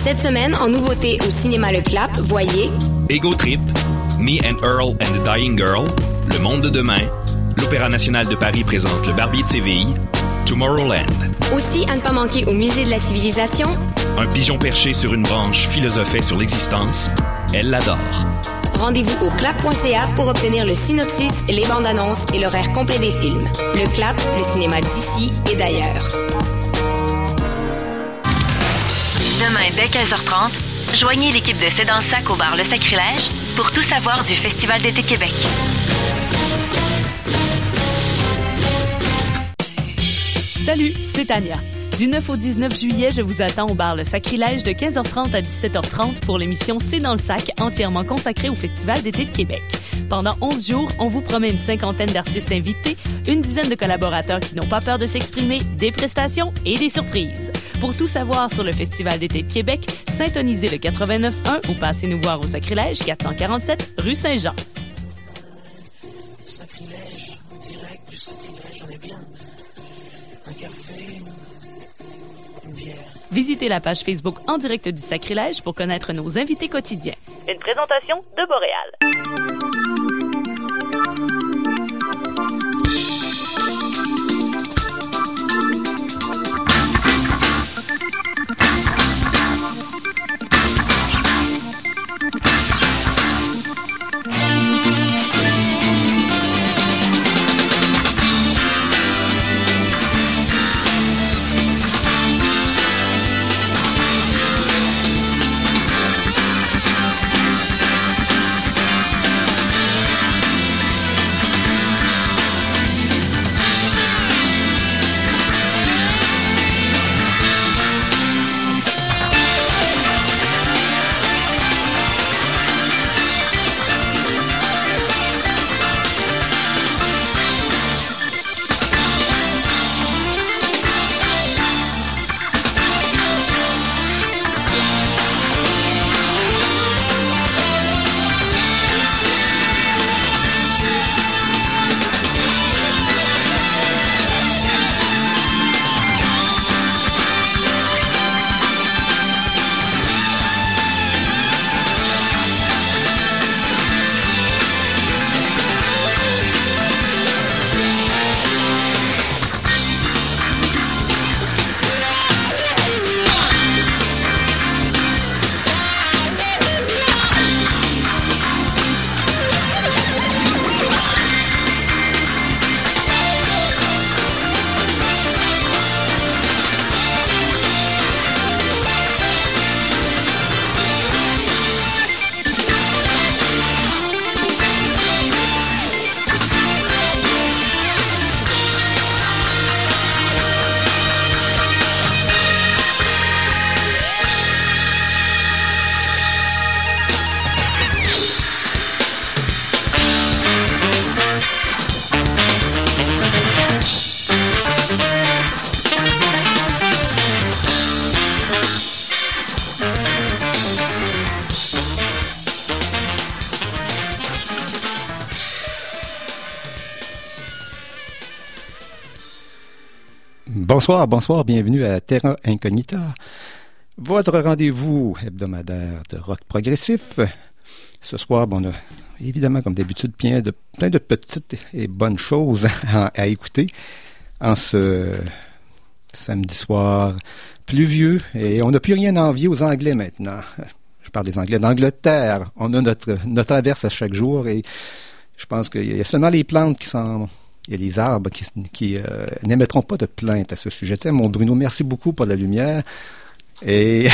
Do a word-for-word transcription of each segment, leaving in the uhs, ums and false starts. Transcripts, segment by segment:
Cette semaine, en nouveauté au cinéma Le Clap, voyez Ego Trip, Me and Earl and the Dying Girl, Le Monde de demain, l'Opéra national de Paris présente Le Barbier de Séville, Tomorrowland. Aussi, à ne pas manquer au Musée de la Civilisation, Un pigeon perché sur une branche philosophait sur l'existence, Elle l'adore. Rendez-vous au clap point c a pour obtenir le synopsis, les bandes annonces et l'horaire complet des films. Le Clap, le cinéma d'ici et d'ailleurs. Demain, dès quinze heures trente, joignez l'équipe de C'est dans le sac au bar Le Sacrilège pour tout savoir du Festival d'été Québec. Salut, c'est Tania. Du neuf au dix-neuf juillet, je vous attends au bar Le Sacrilège de quinze heures trente à dix-sept heures trente pour l'émission C'est dans le sac, entièrement consacrée au Festival d'été de Québec. Pendant onze jours, on vous promet une cinquantaine d'artistes invités, une dizaine de collaborateurs qui n'ont pas peur de s'exprimer, des prestations et des surprises. Pour tout savoir sur le Festival d'été de Québec, syntonisez le quatre-vingt-neuf point un ou passez nous voir au Sacrilège, quatre cent quarante-sept rue Saint-Jean. Sacrilège, direct du Sacrilège, on est bien. Un café, une bière. Visitez la page Facebook En direct du Sacrilège pour connaître nos invités quotidiens. Une présentation de Boréal. Bonsoir, bonsoir, bienvenue à Terra Incognita, votre rendez-vous hebdomadaire de rock progressif. Ce soir, bon, on a évidemment, comme d'habitude, plein de, plein de petites et bonnes choses à, à écouter en ce samedi soir pluvieux. Et on n'a plus rien à envier aux Anglais maintenant. Je parle des Anglais d'Angleterre. On a notre, notre averse à chaque jour et je pense qu'il y a seulement les plantes qui sont... Il y a les arbres qui, qui euh, n'émettront pas de plainte à ce sujet. Tiens, mon Bruno, merci beaucoup pour la lumière. Et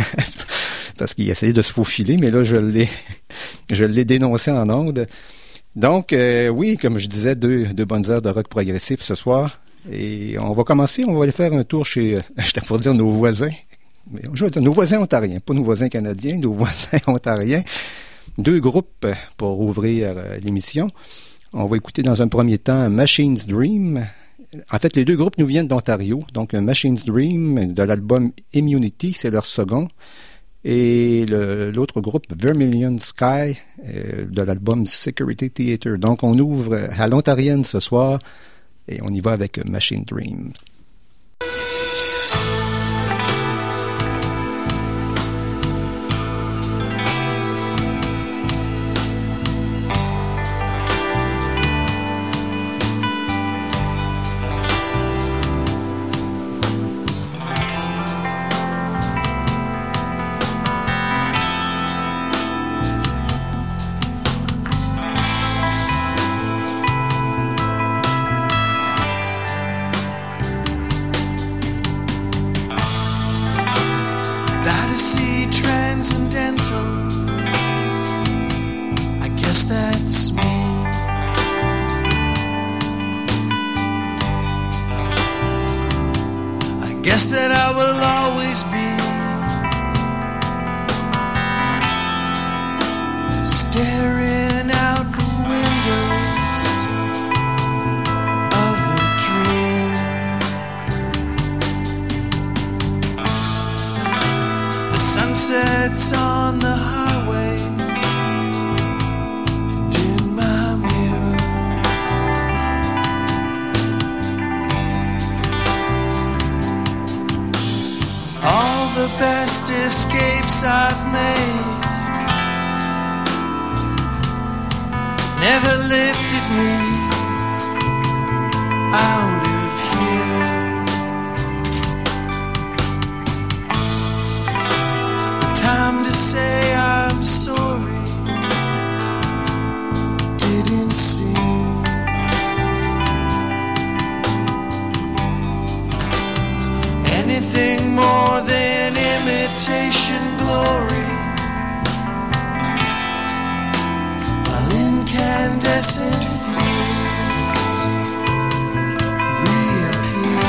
parce qu'il essayait de se faufiler, mais là, je l'ai, je l'ai dénoncé en ondes. Donc, euh, oui, comme je disais, deux, deux bonnes heures de rock progressif ce soir. Et on va commencer, on va aller faire un tour chez, j'étais pour dire nos voisins. Mais je veux dire nos voisins ontariens, pas nos voisins canadiens, nos voisins ontariens. Deux groupes pour ouvrir euh, l'émission. On va écouter dans un premier temps Machine's Dream. En fait, les deux groupes nous viennent d'Ontario. Donc, Machine's Dream de l'album Immunity, c'est leur second. Et le, l'autre groupe, Vermilion Sky, euh, de l'album Security Theater. Donc, on ouvre à l'ontarienne ce soir et on y va avec Machine's Dream. staring out the windows of a dream. The sunset's on the highway, and in my mirror all the best escapes I've made never lifted me out of here. The time to say I'm sorry didn't seem. Anything more than imitation glory. Incandescent fuels reappear.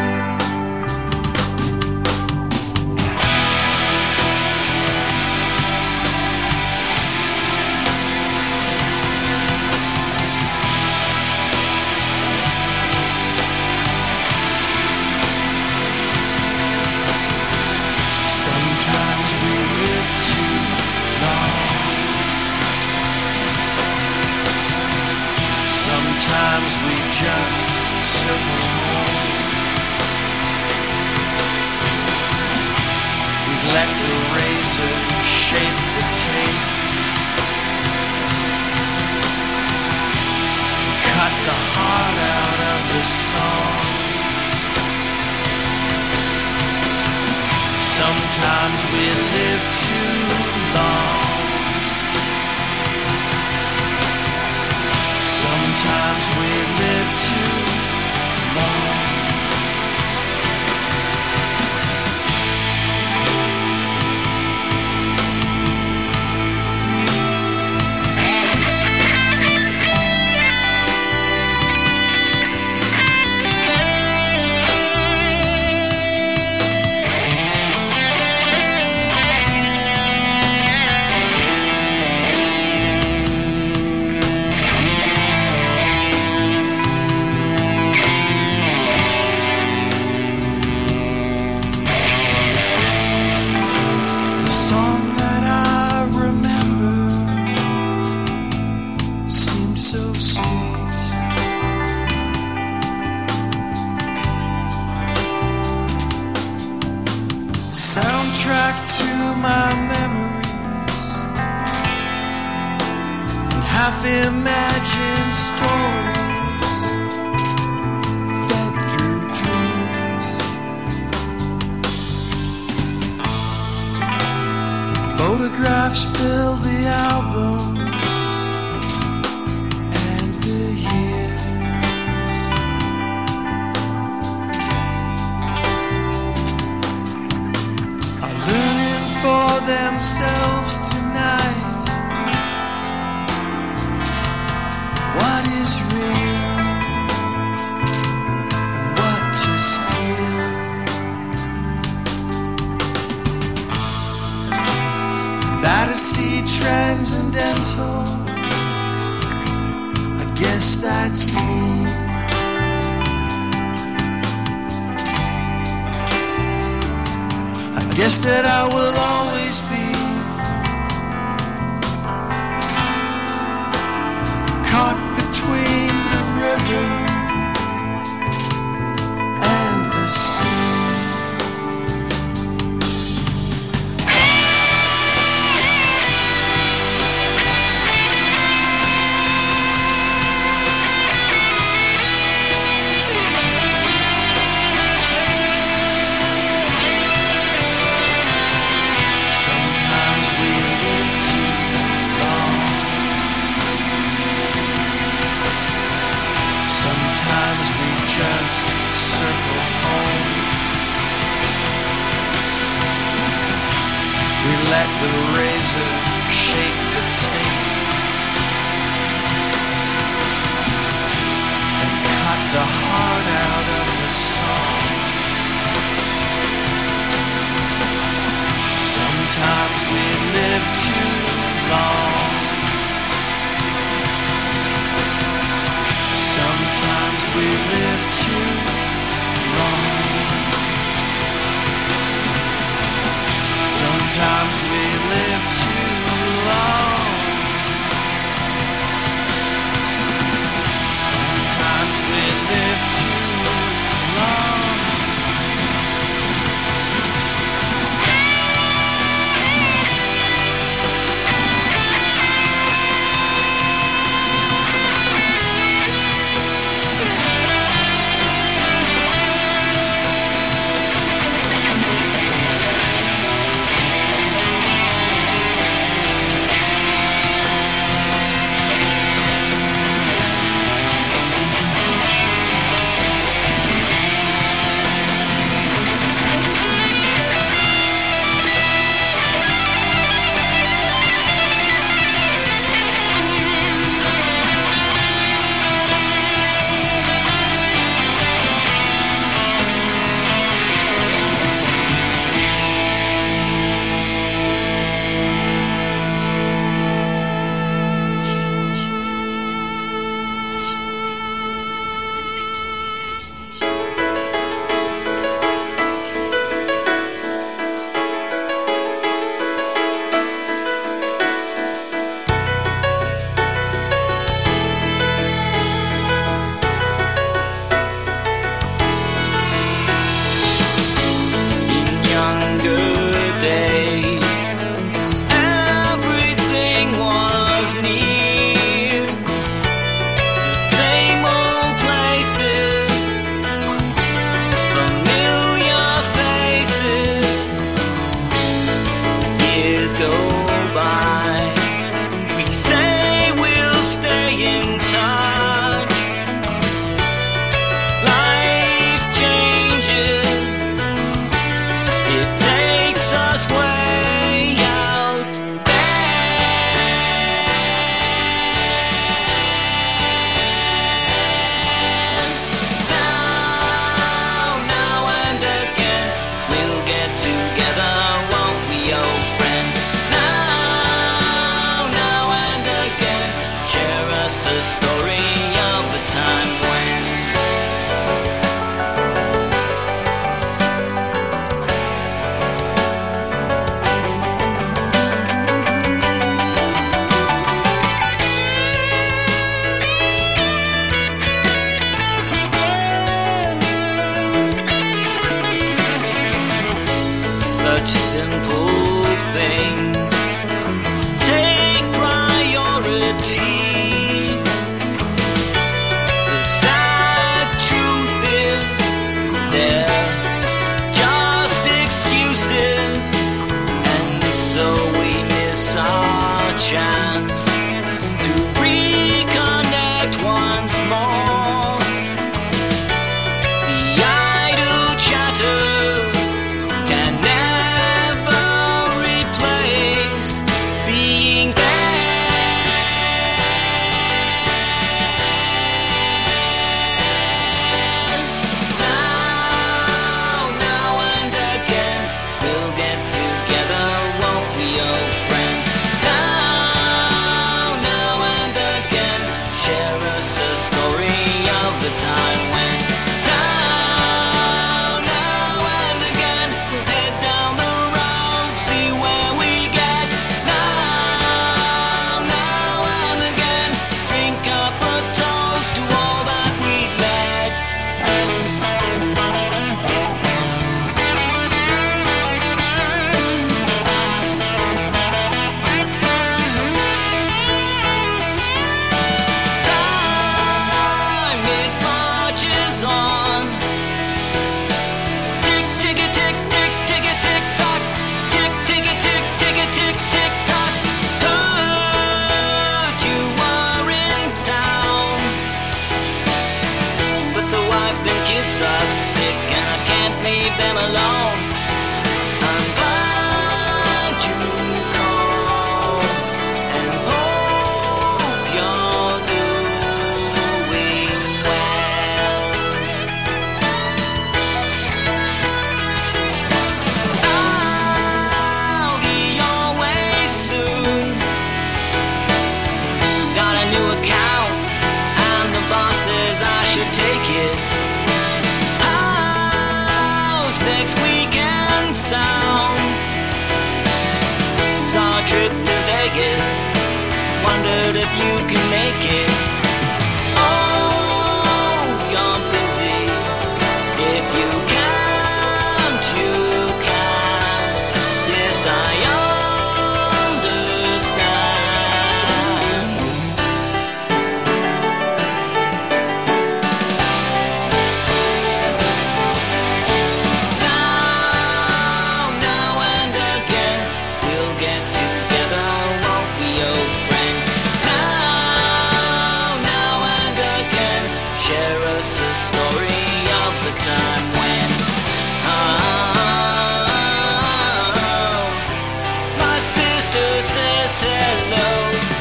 Sometimes we live too long. Sometimes we just circle home. We let the razor shape the tape, cut the heart out of the song. Sometimes we live too long. Sometimes we live too long. Soundtrack to my memories and half-imagined stories fed through dreams. Photographs fill the albums and the years. Are learning for themselves tonight what is real and what to steal. Fantasy transcendental, I guess that's me. I guess that I will always be caught between the river and the sea. Sometimes we just circle home. We let the razor shape the tape and cut the heart out of the song. Sometimes we live too long. Sometimes we live too long. Sometimes we live too long. Next week trip to Vegas. Wondered if you can make it. Oh, you're busy. If you can't, you can. Yes, I understand. Now, now and again, we'll get together, won't we, old friend? Now, now and again, share us a story of the time when oh, my sister says hello.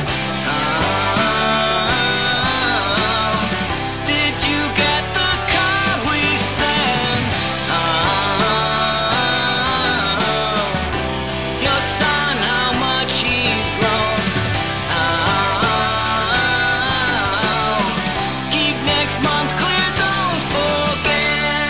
Oh, did you get the card we sent? Oh, your son, how much he's grown. Oh, keep next month clear, don't forget.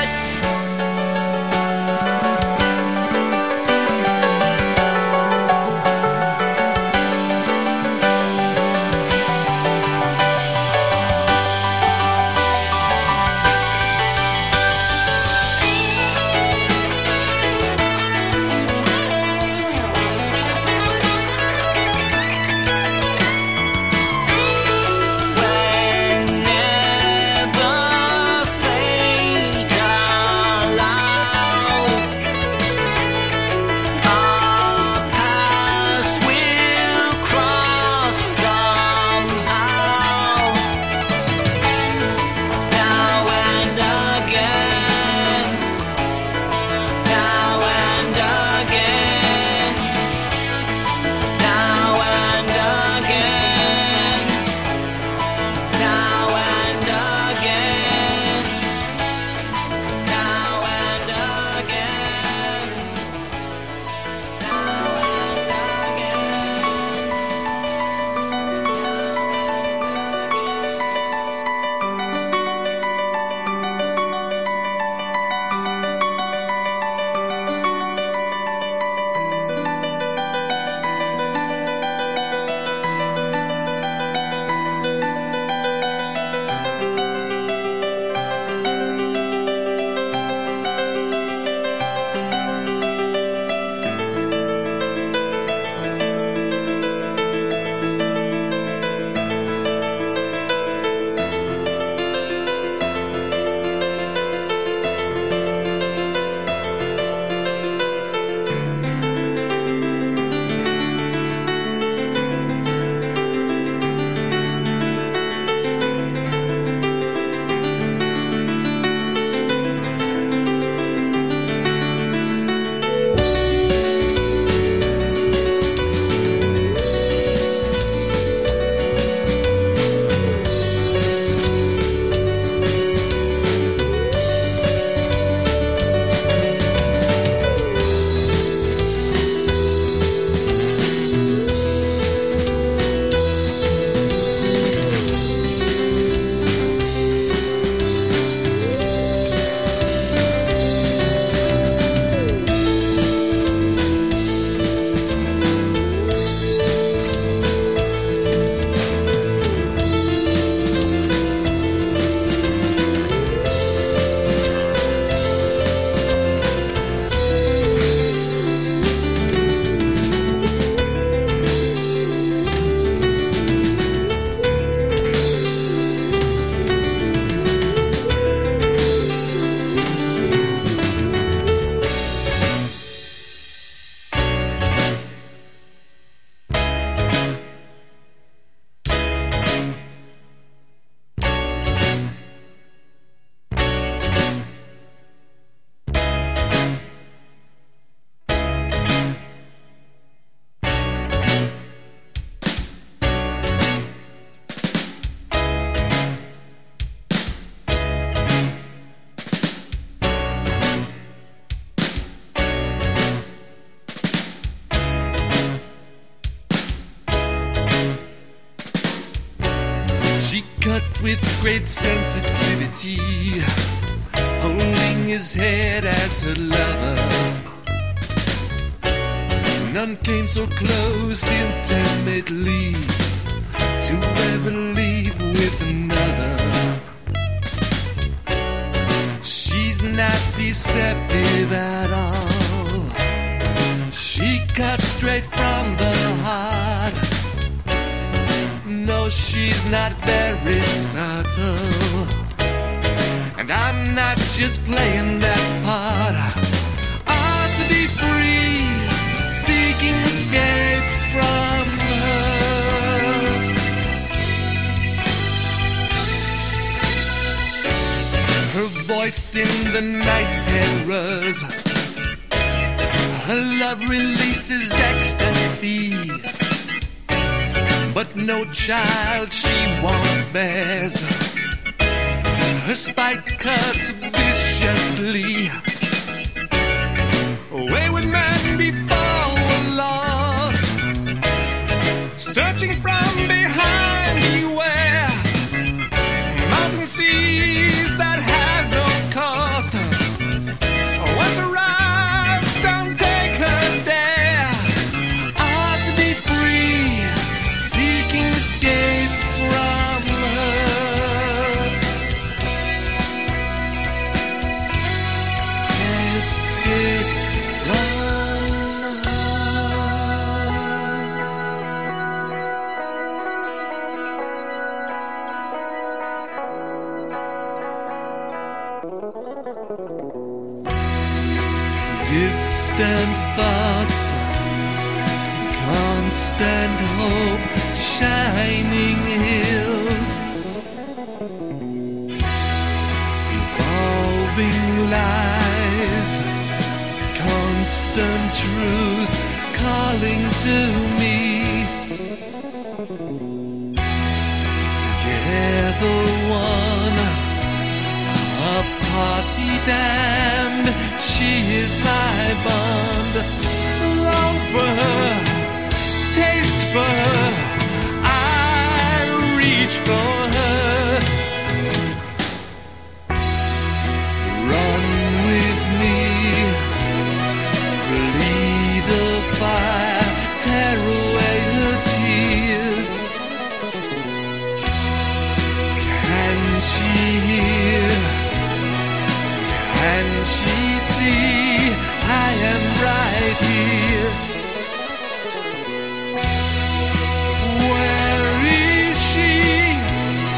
Whenever fate allows, our paths will cross somehow. Now and again, now and again, now and again, now and again, now and again, now and with great sensitivity, holding his head as a lover. None came so close intimately to ever leave with another. She's not deceptive at all. She cuts straight from the heart. No, she's not very subtle. And I'm not just playing that part. I ought to be free, seeking escape from her. Her voice in the night terrors. Her love releases ecstasy. But no child she wants bears. Her spite cuts viciously. Wayward men before were lost, searching from behind, beware. Mountain seas that have no cost. Once aroused, don't take her there. Ought to be free, seeking escape from her. Escape from her. Distant thoughts, constant hope, shining hills, evolving lies, constant truth calling to me. Together one, apart we damned. She is my bond. Long for her, taste for her, I reach for her. Run with me, flee the fire, tear away her tears. Can she hear? Can she see? I am right here. Where is she?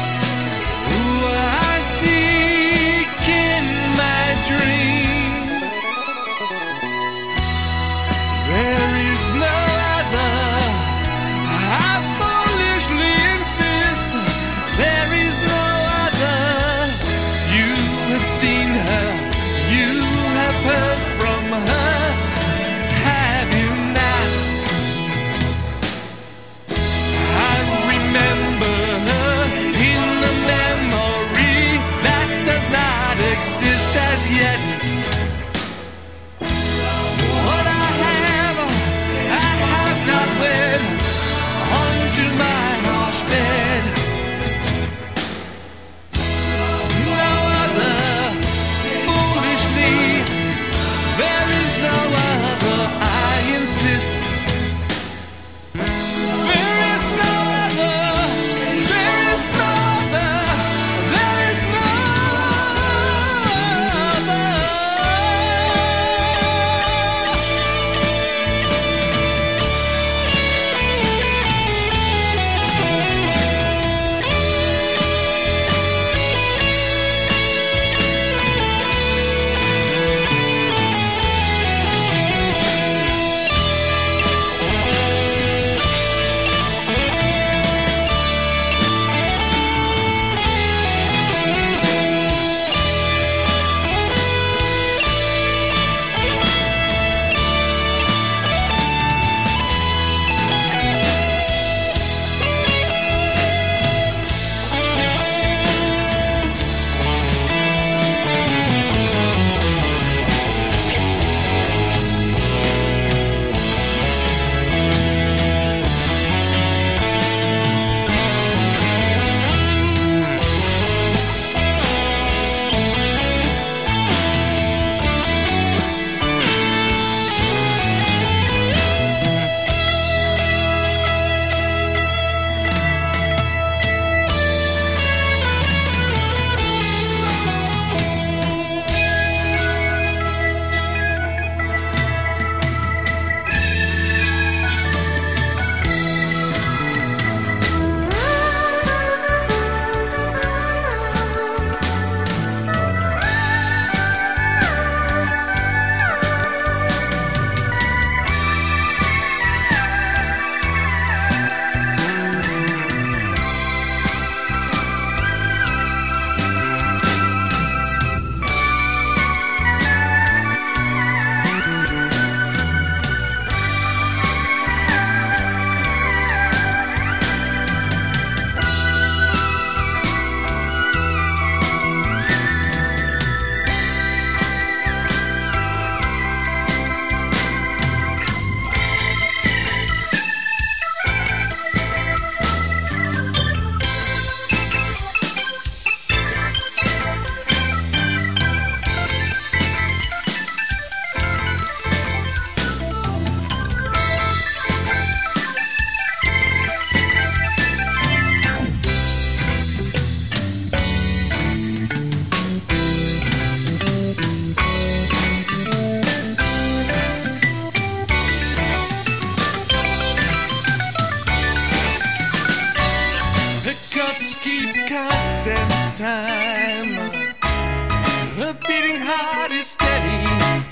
time. The beating heart is steady,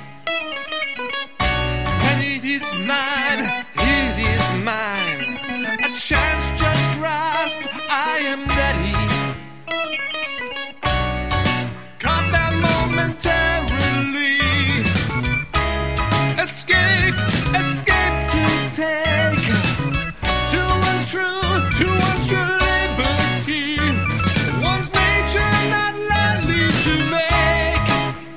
and it is mine, it is mine. A chance just grasped, I am ready. Calm down momentarily. Escape, escape to take. To one's true, to one's true liberty. One's nature not lightly to make.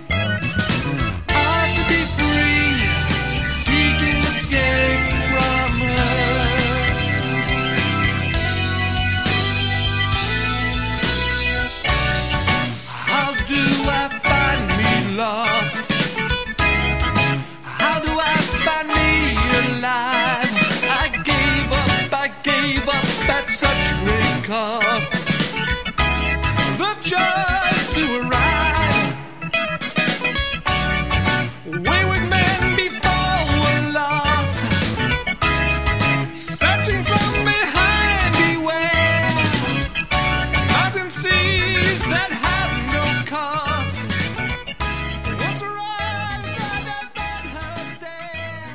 Ah, to be free, seeking escape from her. How do I find me lost? How do I find me alive? I gave up, I gave up at such great cost. The choice to arrive. Wayward men before were lost. Searching from behind, beware. Mountain seas that have no cost. Once arrived, rather than her stare.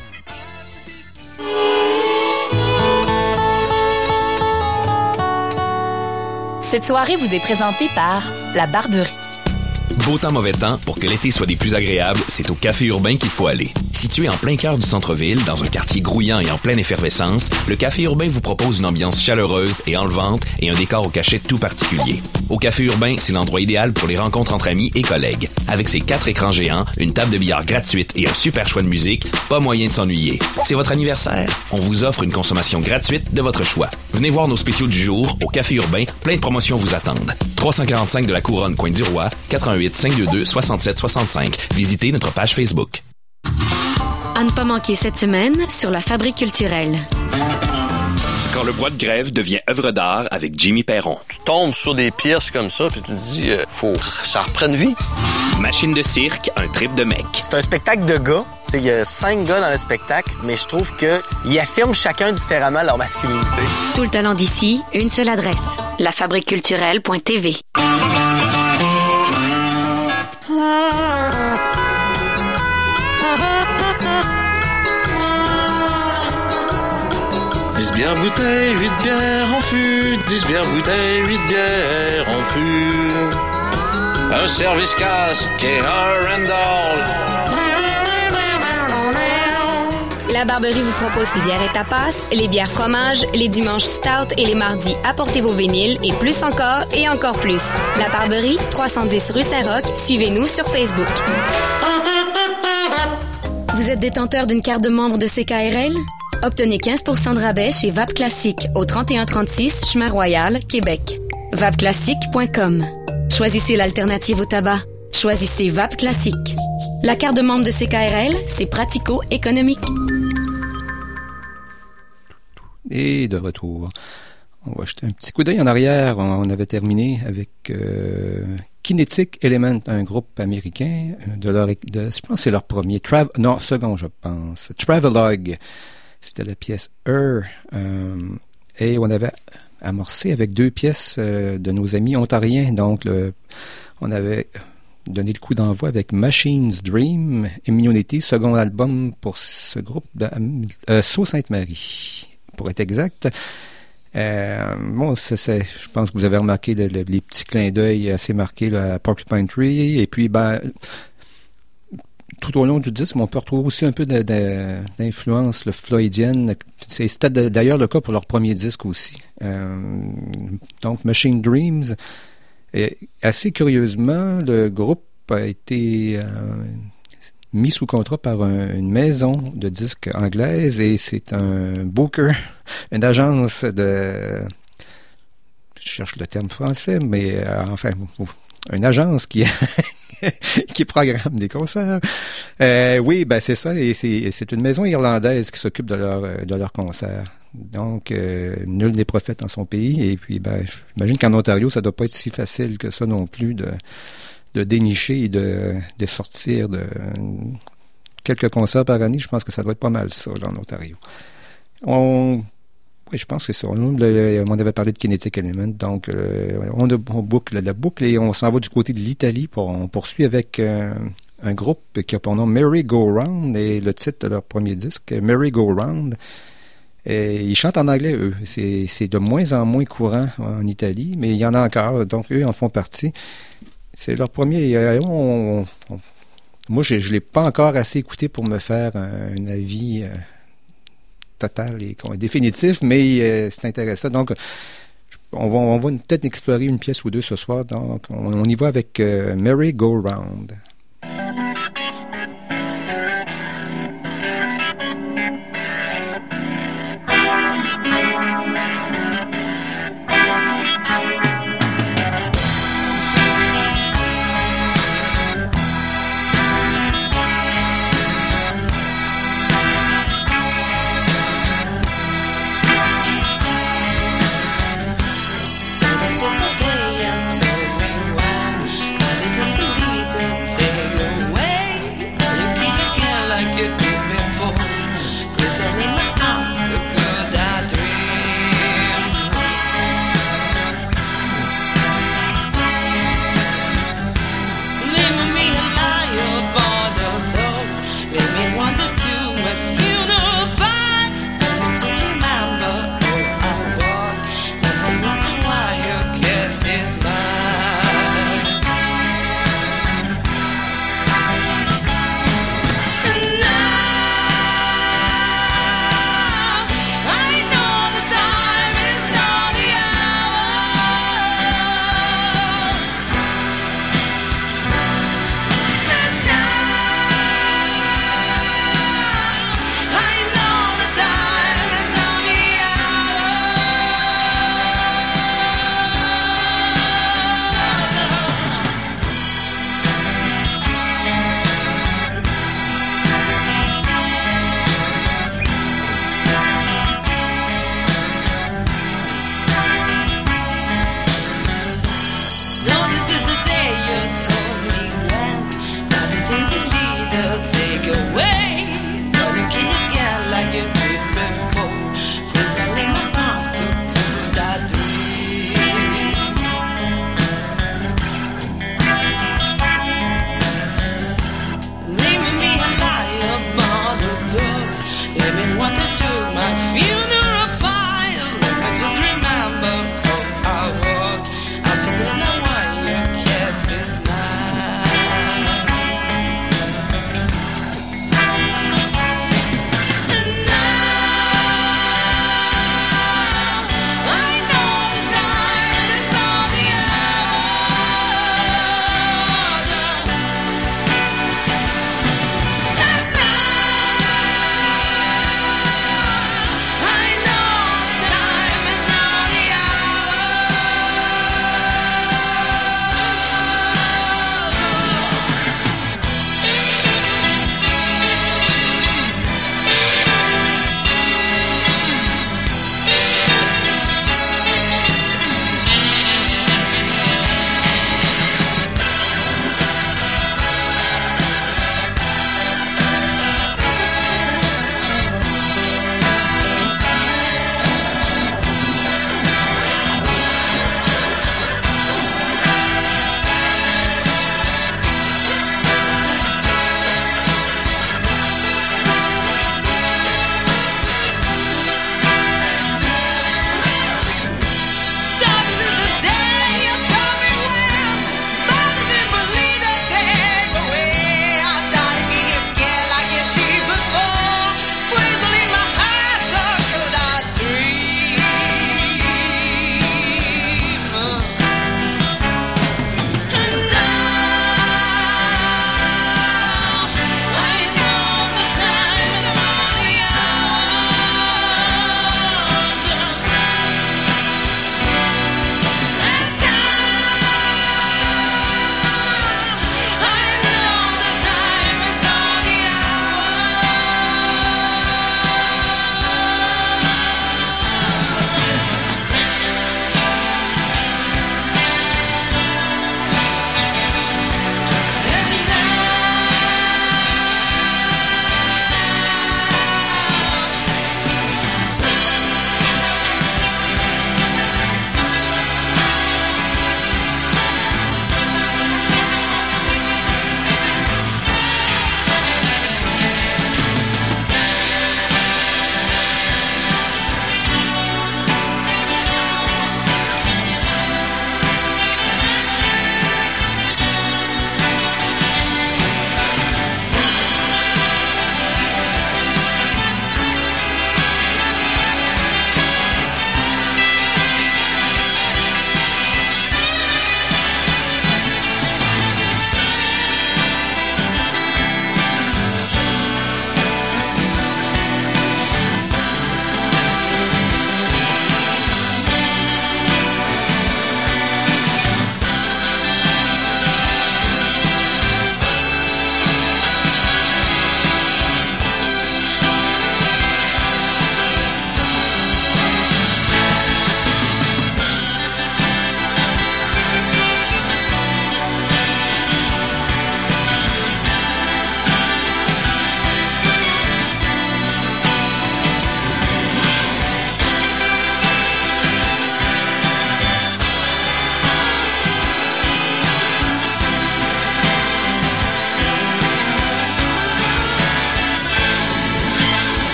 Cette soirée vous est présentée par La Barberie. Beau temps, mauvais temps, pour que l'été soit des plus agréables, c'est au Café Urbain qu'il faut aller. Situé en plein cœur du centre-ville, dans un quartier grouillant et en pleine effervescence, le Café Urbain vous propose une ambiance chaleureuse et enlevante et un décor au cachet tout particulier. Au Café Urbain, c'est l'endroit idéal pour les rencontres entre amis et collègues. Avec ses quatre écrans géants, une table de billard gratuite et un super choix de musique, pas moyen de s'ennuyer. C'est votre anniversaire? On vous offre une consommation gratuite de votre choix. Venez voir nos spéciaux du jour au Café Urbain, plein de promotions vous attendent. trois cent quarante-cinq de la Couronne, Coin du Roi, quatre un huit, cinq deux deux, six sept six cinq. Visitez notre page Facebook. À ne pas manquer cette semaine sur la Fabrique culturelle. Quand le bois de grève devient œuvre d'art avec Jimmy Perron. Tu tombes sur des pièces comme ça, puis tu te dis, euh, faut ça reprenne vie. Machine de cirque, un trip de mec. C'est un spectacle de gars. Il y a cinq gars dans le spectacle, mais je trouve qu'ils affirment chacun différemment leur masculinité. Tout le talent d'ici, une seule adresse. la fabrique culturelle point t v. dix bières bouteilles, huit bières en fût. dix bières bouteilles, huit bières en fût. Un service casque et un Randall. La Barberie vous propose ses bières et tapas, les bières fromage, les dimanches stout et les mardis apportez vos vinyles et plus encore et encore plus. La Barberie, trois cent dix rue Saint-Roch. Suivez-nous sur Facebook. Vous êtes détenteur d'une carte de membre de C K R L? Obtenez quinze pour cent de rabais chez Vape Classique au trente et un trente-six Chemin Royal, Québec. vape classique point com. Choisissez l'alternative au tabac. Choisissez Vape Classique. La carte de membre de C K R L, c'est pratico-économique. Et de retour. On va jeter un petit coup d'œil en arrière. On avait terminé avec euh, Kinetic Element, un groupe américain. De leur, de, je pense que c'est leur premier. Trav, non, second, je pense. Travelogue. C'était la pièce Her. Euh, et on avait amorcé avec deux pièces euh, de nos amis ontariens. Donc, le, on avait donné le coup d'envoi avec Machine's Dream, Immunity, second album pour ce groupe de euh, Sault-Sainte-Marie, pour être exact. Euh, bon, c'est, c'est, je pense que vous avez remarqué le, le, les petits clins d'œil assez marqués là, à Porcupine Tree. Et puis, ben, tout au long du disque, on peut retrouver aussi un peu de, de, d'influence le floydienne. C'est, c'était d'ailleurs le cas pour leur premier disque aussi. Euh, donc, Machine Dreams. Et assez curieusement, le groupe a été euh, mis sous contrat par un, une maison de disques anglaise et c'est un booker, une agence de... Je cherche le terme français, mais euh, enfin, une agence qui... qui programme des concerts. Euh, oui, ben c'est ça, et c'est, c'est une maison irlandaise qui s'occupe de leur de leurs concerts. Donc, euh, nul n'est prophète en son pays, et puis ben j'imagine qu'en Ontario, ça doit pas être si facile que ça non plus de de dénicher et de, de sortir de quelques concerts par année. Je pense que ça doit être pas mal ça, là, en Ontario. On Oui, je pense que c'est ça. On, le, on avait parlé de Kinetic Element, donc euh, on, on boucle la boucle et on s'en va du côté de l'Italie. Pour, on poursuit avec euh, un groupe qui a pour nom Merry Go Round et le titre de leur premier disque, Merry Go Round. Et ils chantent en anglais, eux. C'est, c'est de moins en moins courant en Italie, mais il y en a encore, donc eux en font partie. C'est leur premier... Euh, on, on, moi, je ne l'ai pas encore assez écouté pour me faire un, un avis... Euh, total et définitif, mais euh, c'est intéressant. Donc, on va, on va peut-être explorer une pièce ou deux ce soir. Donc, on, on y va avec euh, Merry Go Round. So this is the day you told me when I didn't believe the day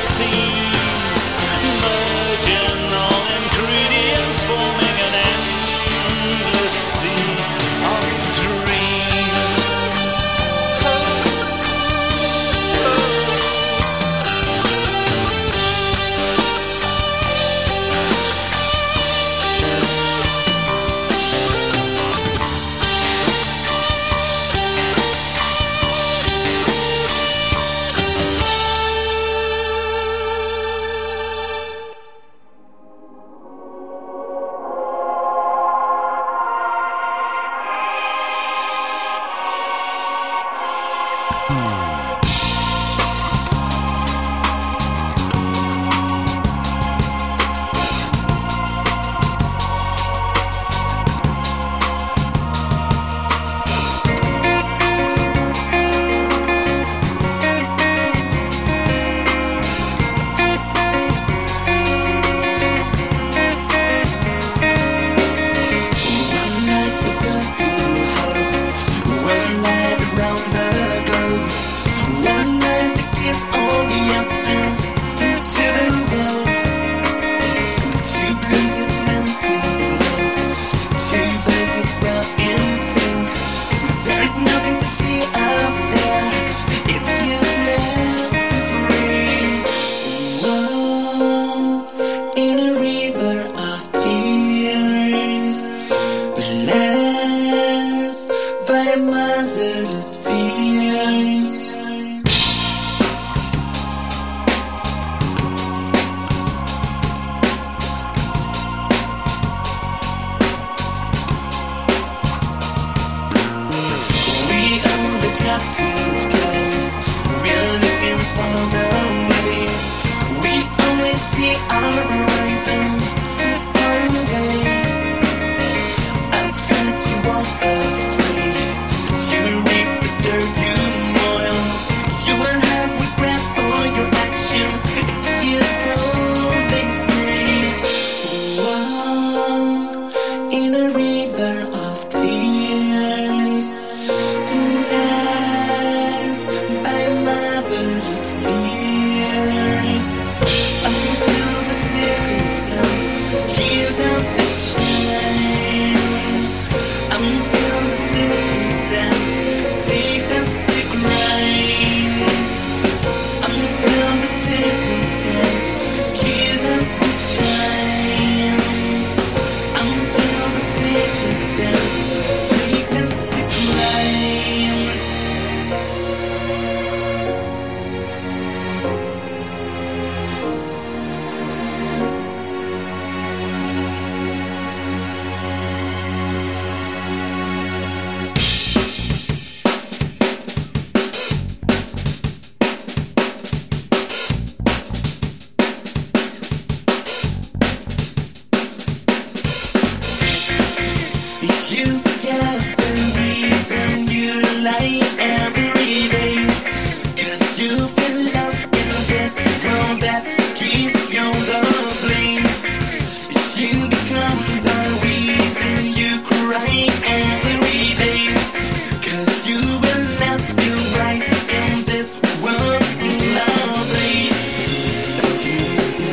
seams, virginal ingredients forming an endless sea of dreams. Oh, oh.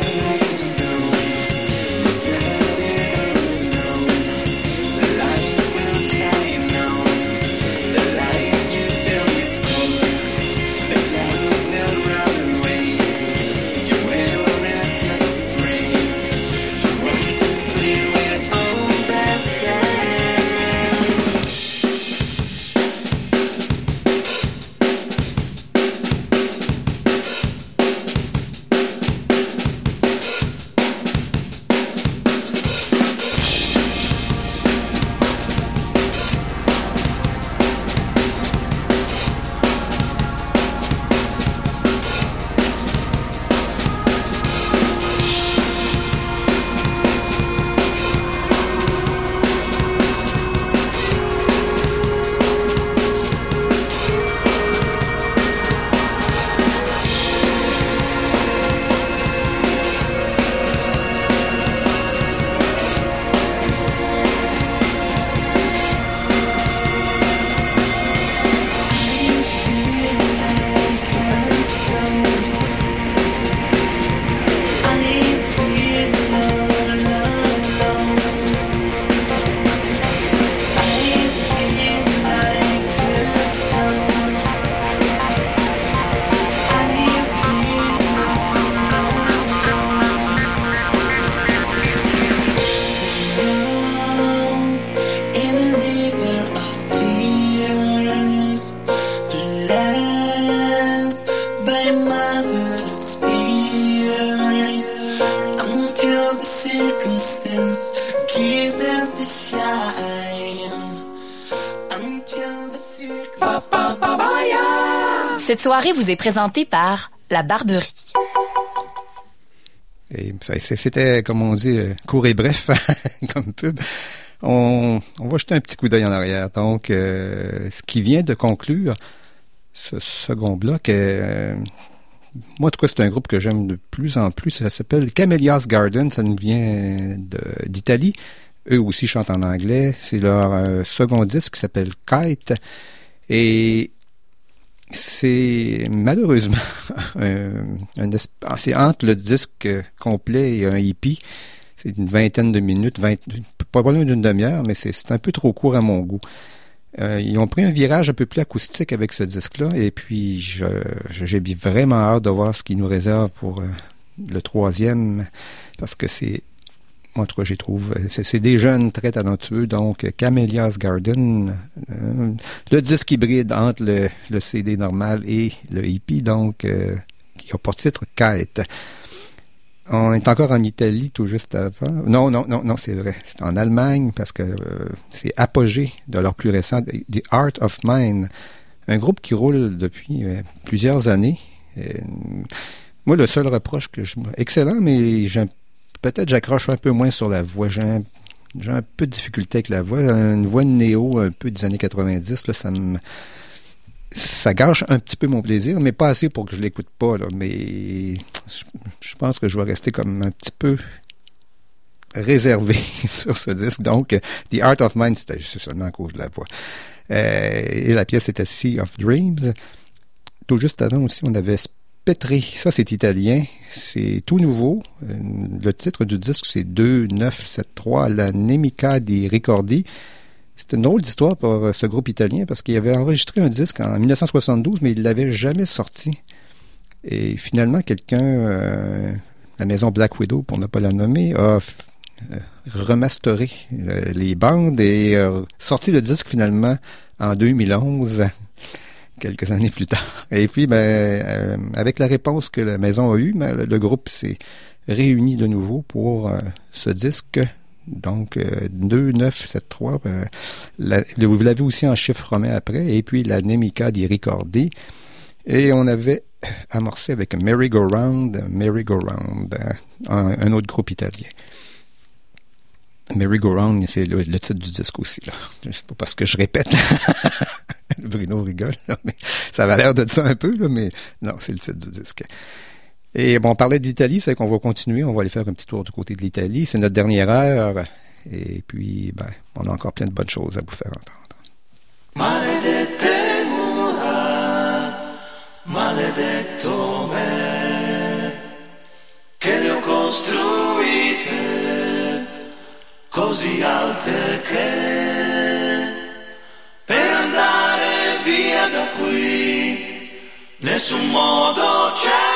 Lights the circumstance gives us the shine. Until the circumstance. Cette soirée vous est présentée par La Barberie. Et ça, c'était, comme on dit, court et bref, comme pub. On, on va jeter un petit coup d'œil en arrière. Donc, euh, ce qui vient de conclure ce second bloc, euh, moi, en tout cas, c'est un groupe que j'aime de plus en plus. Ça s'appelle Camellias Garden. Ça nous vient de, d'Italie. Eux aussi chantent en anglais. C'est leur euh, second disque qui s'appelle Kite. Et c'est malheureusement un, un esp- c'est entre le disque complet et un E P. C'est une vingtaine de minutes, vingt, pas loin d'une demi-heure, mais c'est, c'est un peu trop court à mon goût. Euh, ils ont pris un virage un peu plus acoustique avec ce disque-là, et puis je, je, j'ai vraiment hâte de voir ce qu'ils nous réservent pour euh, le troisième, parce que c'est, moi en tout cas, j'y trouve, c'est, c'est des jeunes très talentueux, donc Camellias Garden, euh, le disque hybride entre le, le C D normal et le E P, donc euh, qui a pour titre Kite. On est encore en Italie tout juste avant. Non, non, non, non, c'est vrai. C'est en Allemagne parce que euh, c'est Apogée de leur plus récent, The Art of Mine. Un groupe qui roule depuis euh, plusieurs années. Euh, moi, le seul reproche que je... Excellent, mais j'ai, peut-être j'accroche un peu moins sur la voix. J'ai un, j'ai un peu de difficulté avec la voix. Une voix de néo un peu des années quatre-vingt-dix, là, ça me... Ça gâche un petit peu mon plaisir, mais pas assez pour que je l'écoute pas, là. Mais je, je pense que je vais rester comme un petit peu réservé sur ce disque. Donc, The Art of Mine, c'était seulement à cause de la voix. Euh, et la pièce était Sea of Dreams. Tout juste avant aussi, on avait Spetri. Ça, c'est italien. C'est tout nouveau. Le titre du disque, c'est deux neuf sept trois, La Nemica di Ricordi. C'est une drôle d'histoire pour ce groupe italien parce qu'il avait enregistré un disque en dix-neuf soixante-douze, mais il ne l'avait jamais sorti. Et finalement, quelqu'un, euh, la maison Black Widow, pour ne pas la nommer, a f- euh, remasteré euh, les bandes et euh, sorti le disque finalement en deux mille onze, quelques années plus tard. Et puis, ben, euh, avec la réponse que la maison a eue, ben, le, le groupe s'est réuni de nouveau pour euh, ce disque. Donc, euh, deux neuf sept trois, euh, la, le, vous l'avez aussi en chiffre romain après, et puis la Nemica di Ricordi. Et on avait amorcé avec Merry Go Round, Merry Go Round, un, un autre groupe italien. Merry Go Round, c'est le, le titre du disque aussi, là. C'est pas parce que je répète. Bruno rigole, là, mais ça avait l'air de ça un peu, là, mais non, c'est le titre du disque. Et bon, on parlait d'Italie, c'est qu'on va continuer, on va aller faire un petit tour du côté de l'Italie. C'est notre dernière heure. Et puis, ben, on a encore plein de bonnes choses à vous faire entendre. Maledette mura, maledetto me, che le ho costruite così alte che per andare via da qui nessun modo c'è.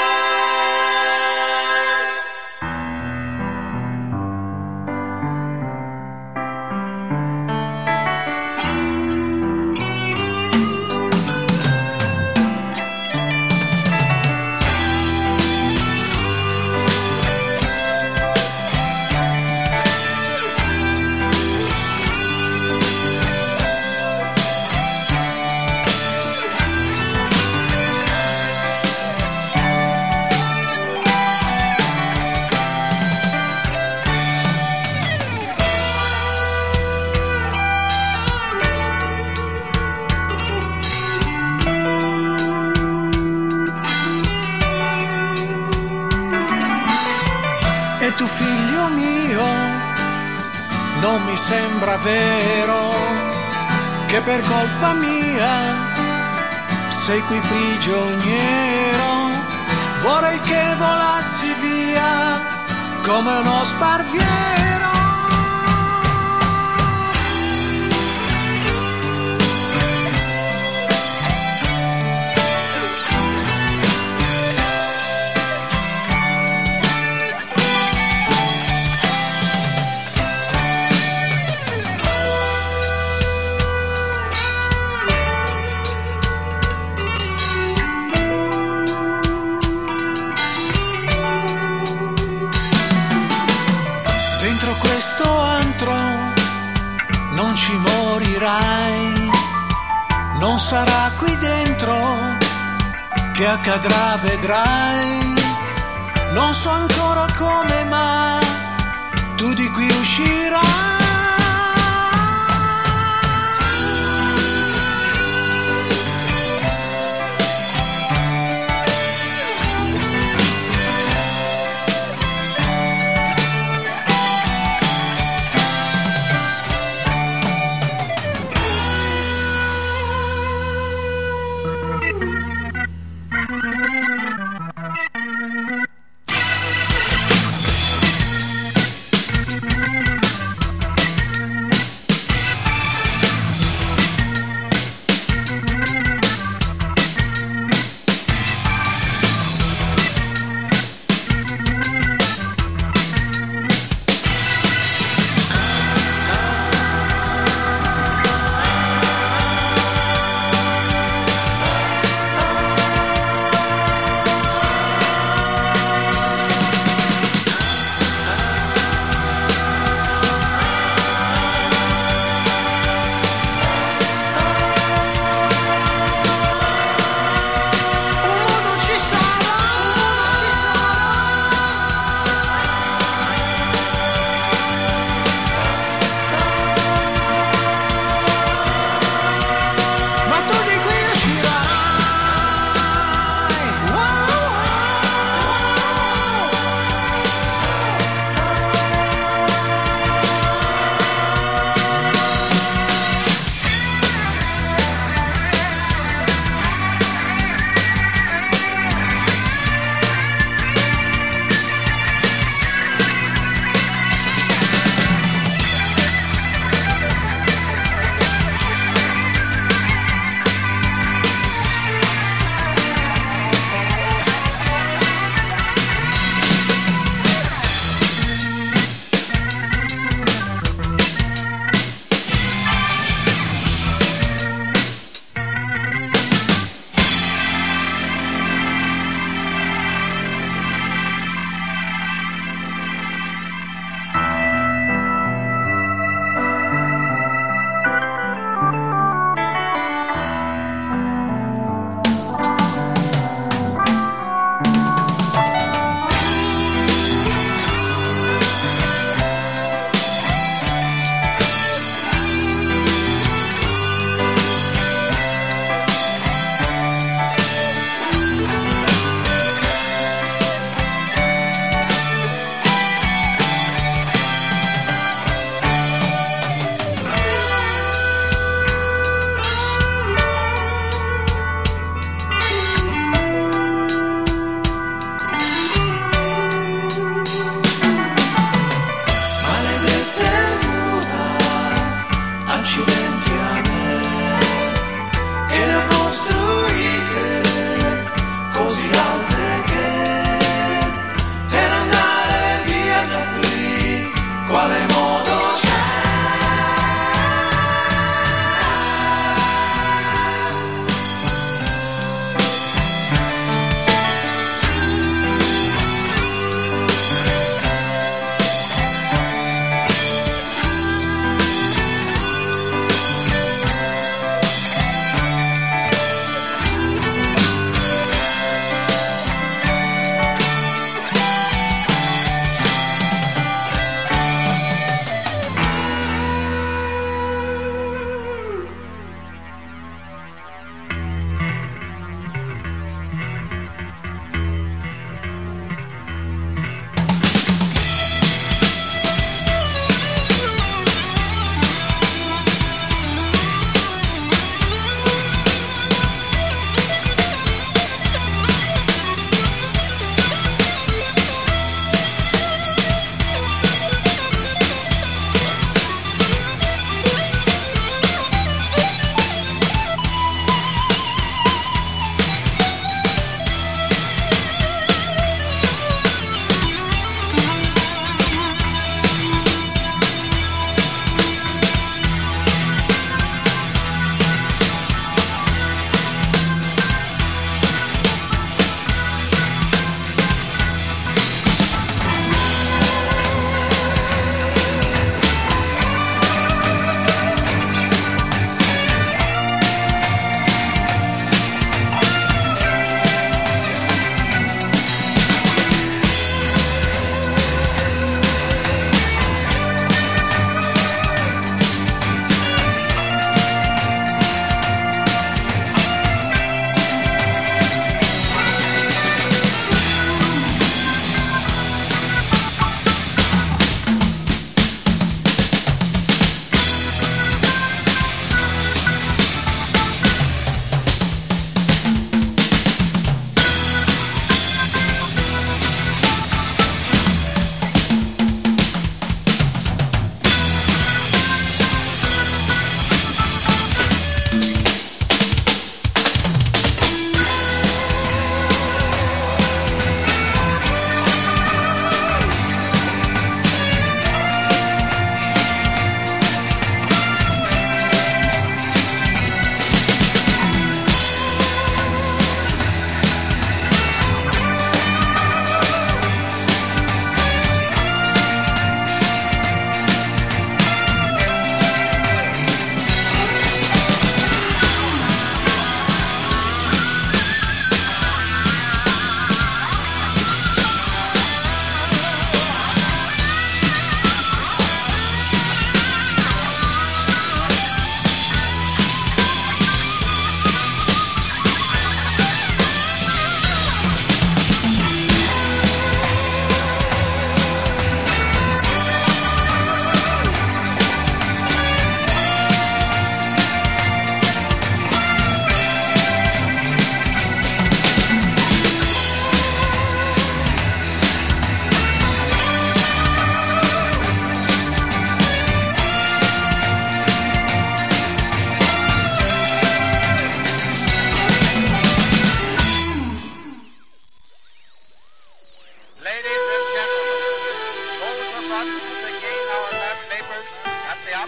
Non mi sembra vero che per colpa mia sei qui prigioniero. Vorrei che volassi via come uno sparviero. dentro questo antro non ci morirai, non sarà qui dentro che accadrà, vedrai. Non so ancora come, ma tu di qui uscirai.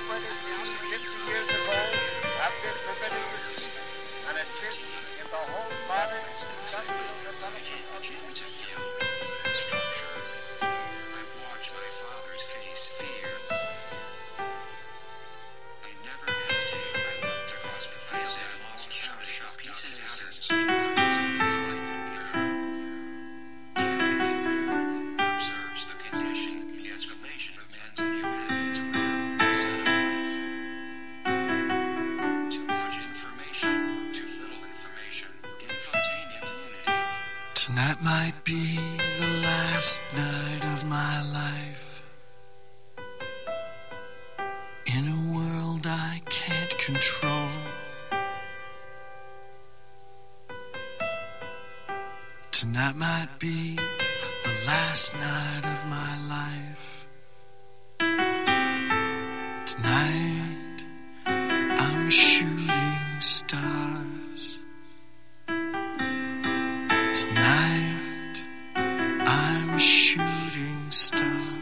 fifty years ago, after the many years, and a shift in the whole modern industrial development of the structure. I watch my father's face fear. I never hesitated. I looked across the field and lost count of shot pieces and mountains in the flight of the arrow. Observes the condition, the escalation of man's inhumanity to man, et cetera. Too much information, too little information, infotainment unity. Tonight might be the last night of my life in a world I can't control. Tonight might be the last night of my life. Tonight I'm shooting stars. Tonight I'm shooting stars.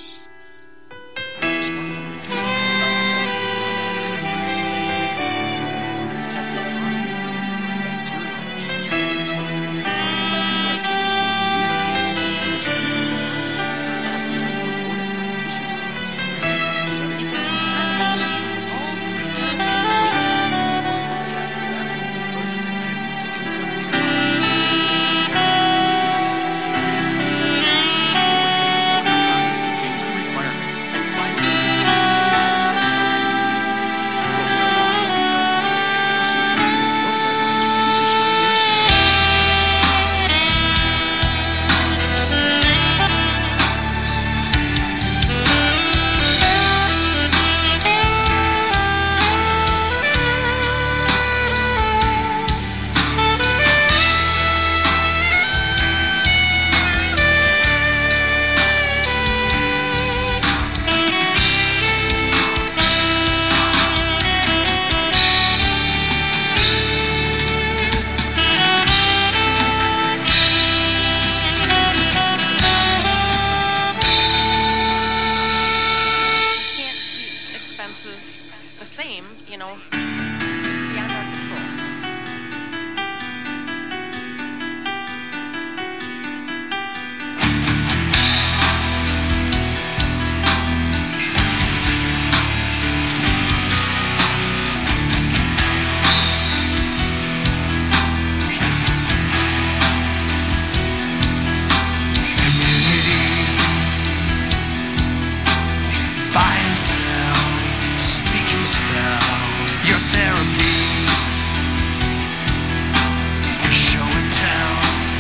The same, you know, it's beyond our control. Buy and sell, speak and spell, your therapy, your show and tell,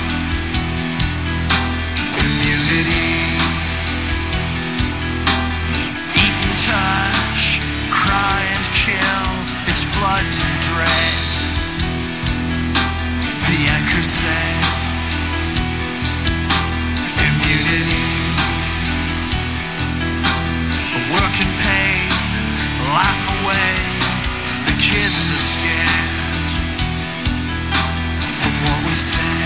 immunity, eat and touch, cry and kill, it's floods and dread, the anchor set, immunity. Work and pay, laugh away, the kids are scared from what we say.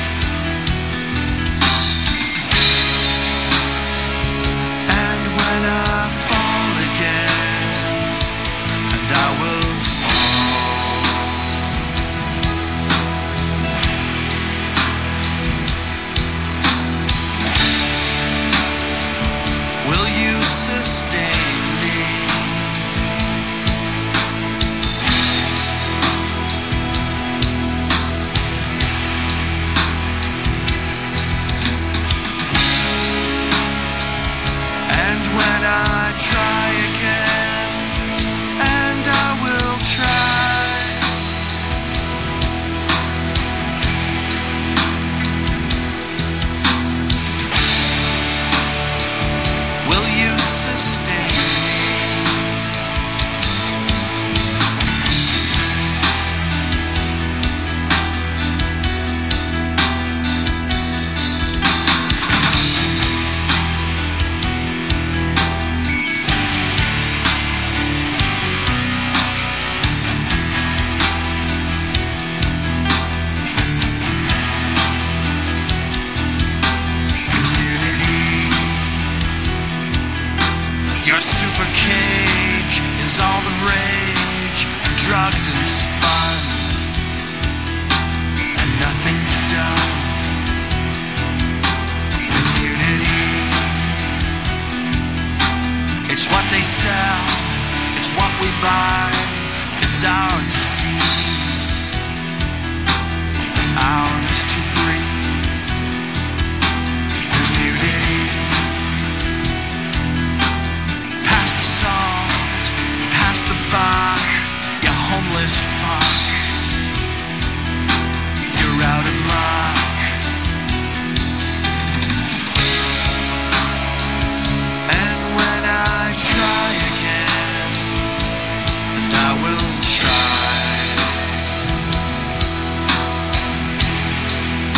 And when I fall again, and I will fall, will you sustain? I try again, and I will try. Will you sustain your super cage? It's what they sell, it's what we buy, it's our disease, ours to breathe, nudity. Pass the salt, pass the buck, you homeless fuck, you're out of luck. And when I try again, and I will try,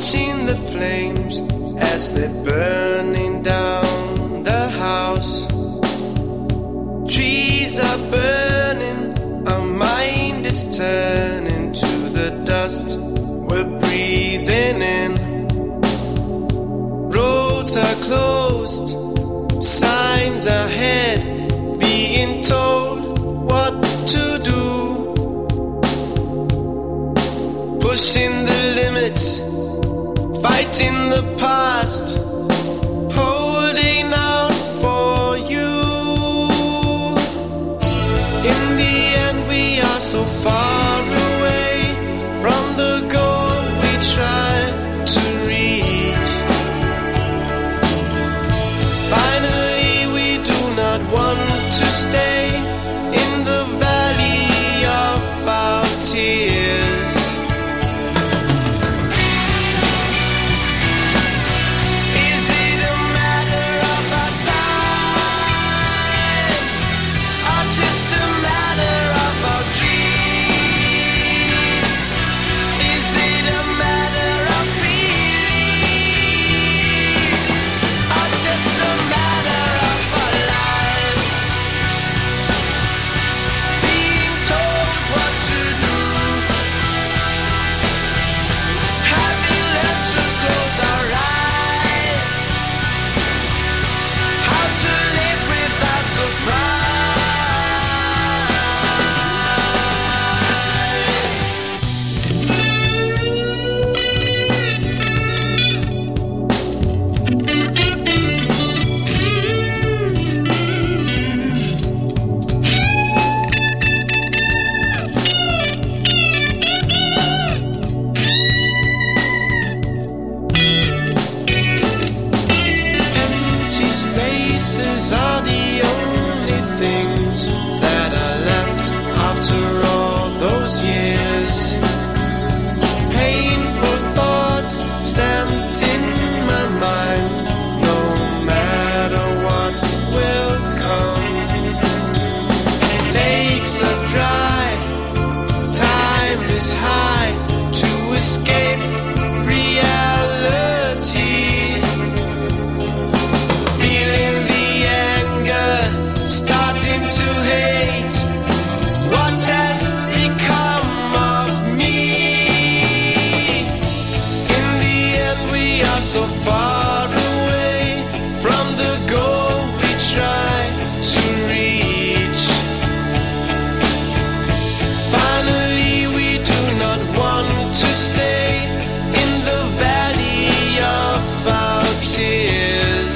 watching the flames as they're burning down the house. Trees are burning, our mind is turning to the dust we're breathing in. Roads are closed, signs ahead, being told what to do. Pushing the limits, fighting the past, holding out for you. In the end we are so far away from the goal we try to reach. Finally we do not want to stay in the valley of our tears. Is it a matter of our time, or just a matter of our dream? Is it a matter of belief, or just a matter of our lives? Being told what to do, having learned to close our eyes, how to live without surprise. Empty spaces are the only things that are left after all those years. Painful thoughts stamped in my mind, no matter what will come. Lakes are dry, time is high to escape reality. Feeling the anger, starting to hate what has become of me. In the end we are so far away from the goal we try to reach. Finally we do not want to stay in the valley of our tears.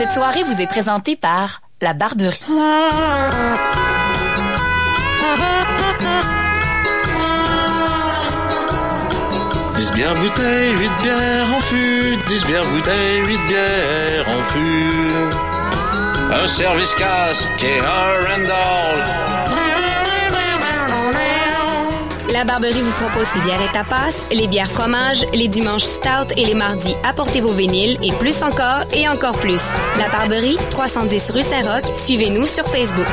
Cette soirée vous est présentée par La Barberie. dix bières bouteilles, huit bières en fût. dix bières bouteilles, huit bières en fût. Un service casque et un Randall. La Barberie vous propose ses bières et tapas, les bières fromage, les dimanches stout et les mardis apportez vos vinyles et plus encore et encore plus. La Barberie, trois cent dix rue Saint-Roch. Suivez-nous sur Facebook.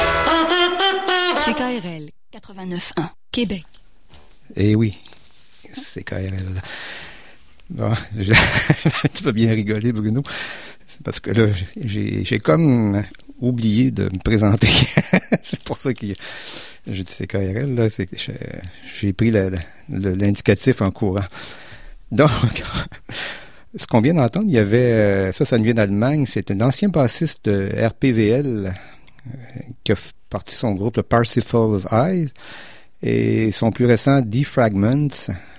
C K R L quatre-vingt-neuf un, Québec. Eh oui, C K R L. Bon, je... tu peux bien rigoler, Bruno. C'est parce que là, j'ai, j'ai comme oublié de me présenter. C'est pour ça que j'ai dit C K R L. Là, c'est que j'ai, j'ai pris la, la, l'indicatif en courant. Donc, ce qu'on vient d'entendre, il y avait, ça, ça nous vient d'Allemagne, c'est un ancien bassiste de R P V L euh, qui a parti son groupe, le Parsifal's Eyes, et son plus récent, Defragments.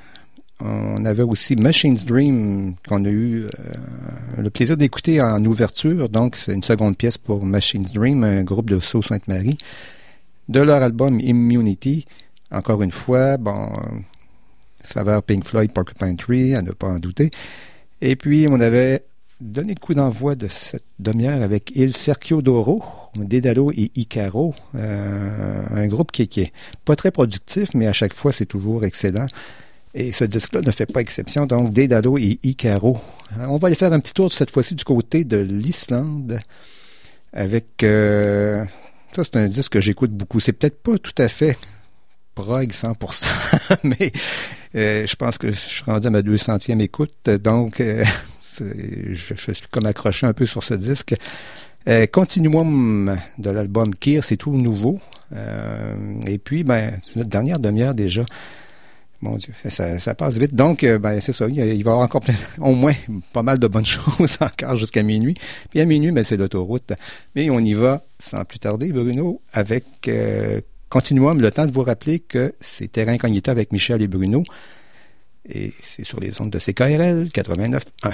On avait aussi Machine's Dream, qu'on a eu euh, le plaisir d'écouter en ouverture. Donc, c'est une seconde pièce pour Machine's Dream, un groupe de Sault-Sainte-Marie. De leur album Immunity, encore une fois, bon, saveur Pink Floyd, Porcupine Tree, à ne pas en douter. Et puis, on avait donné le coup d'envoi de cette demi-heure avec Il Cerchio d'Oro, Dédalo et Icaro, euh, un groupe qui, qui est pas très productif, mais à chaque fois, c'est toujours excellent. Et ce disque-là ne fait pas exception, donc Dédalo et Icaro. Alors, on va aller faire un petit tour cette fois-ci du côté de l'Islande avec... Euh, ça, c'est un disque que j'écoute beaucoup. C'est peut-être pas tout à fait prog cent pour cent, mais euh, je pense que je suis rendu à ma deux centième écoute, donc euh, je, je suis comme accroché un peu sur ce disque. Euh, Continuum de l'album Kyr, c'est tout nouveau. Euh, et puis, ben, c'est notre dernière demi-heure déjà. Mon Dieu, ça, ça passe vite. Donc, euh, ben, c'est ça. Il, il va y avoir encore plein, au moins pas mal de bonnes choses encore jusqu'à minuit. Puis à minuit, ben, c'est l'autoroute. Mais on y va sans plus tarder, Bruno, avec euh, Continuum. Le temps de vous rappeler que c'est Terra Incognita avec Michel et Bruno. Et c'est sur les ondes de C K R L quatre-vingt-neuf un.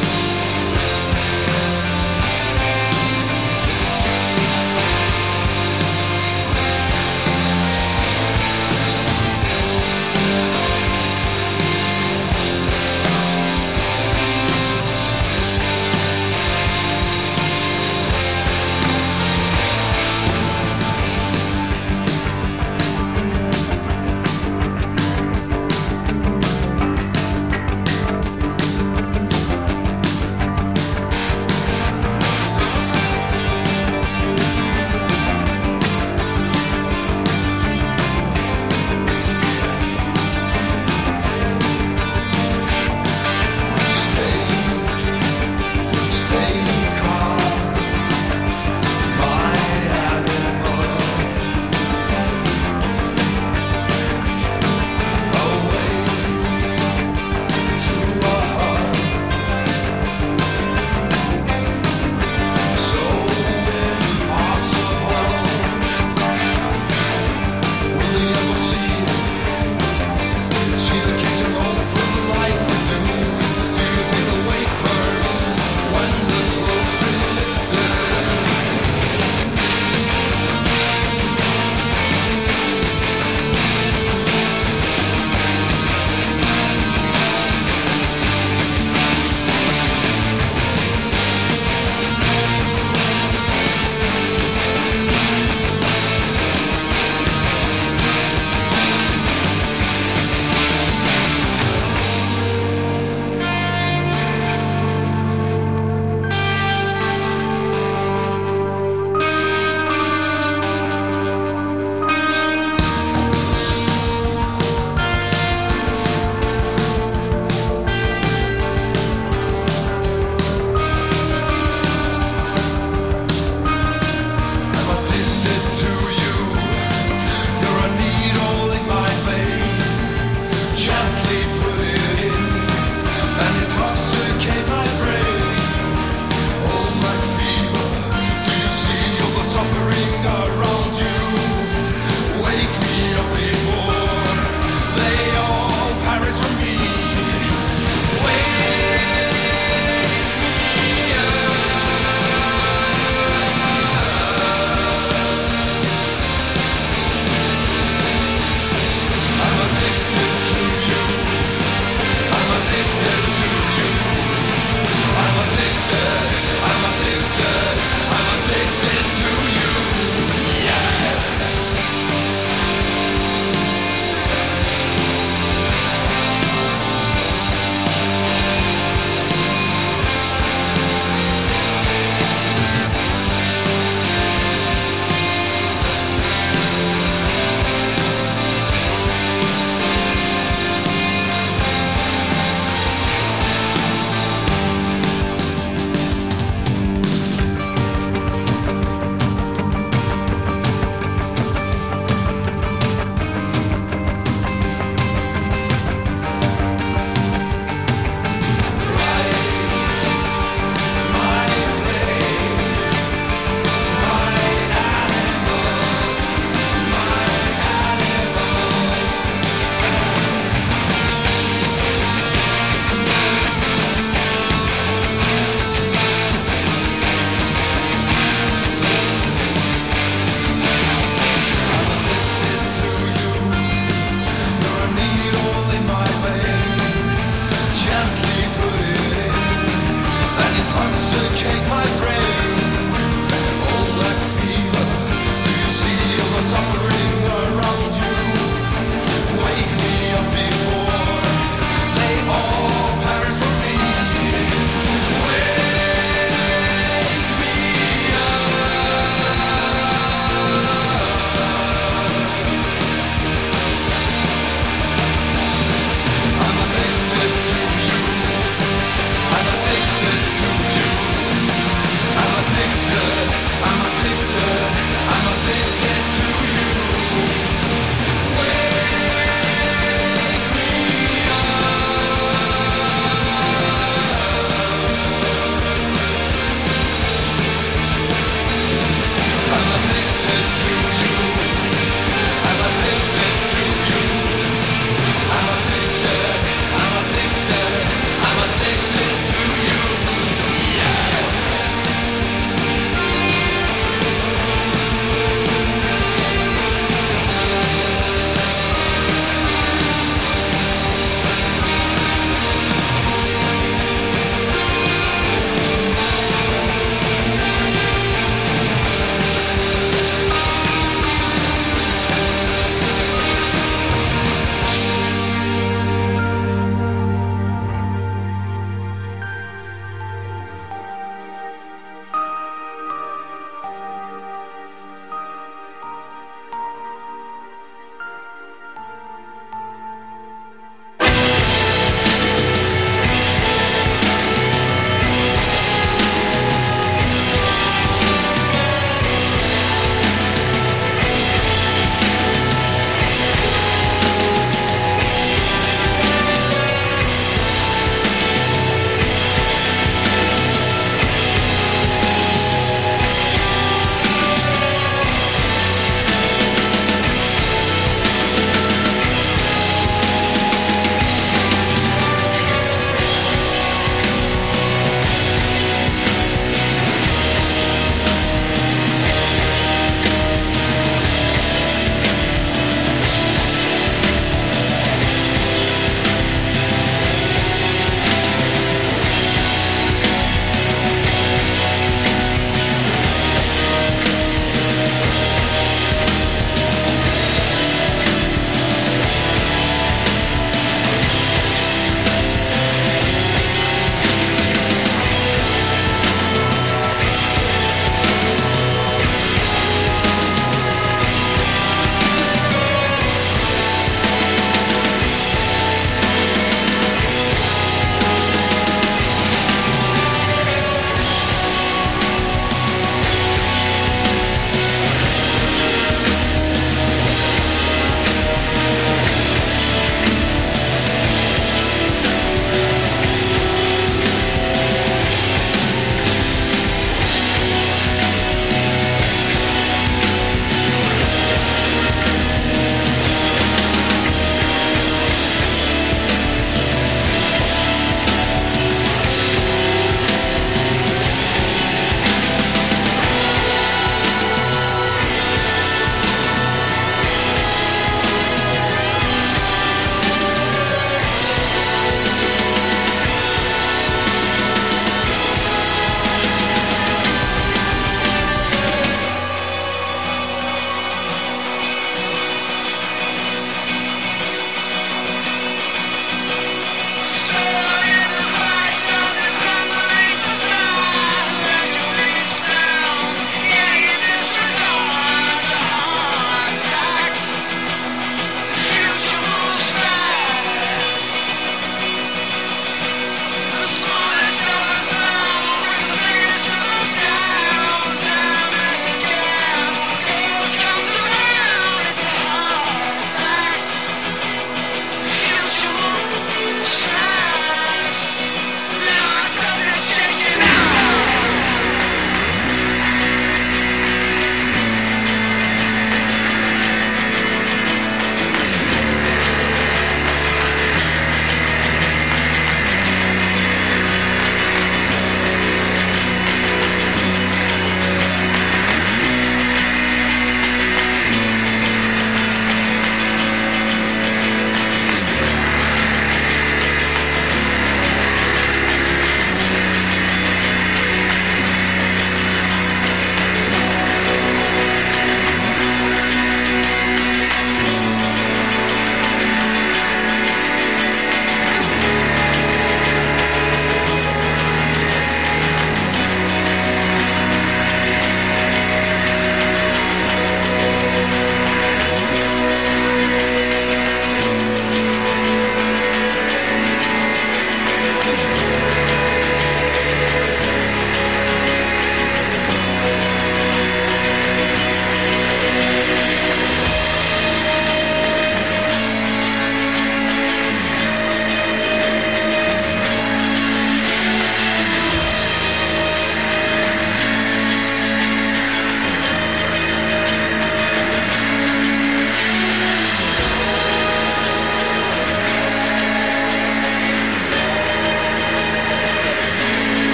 Thank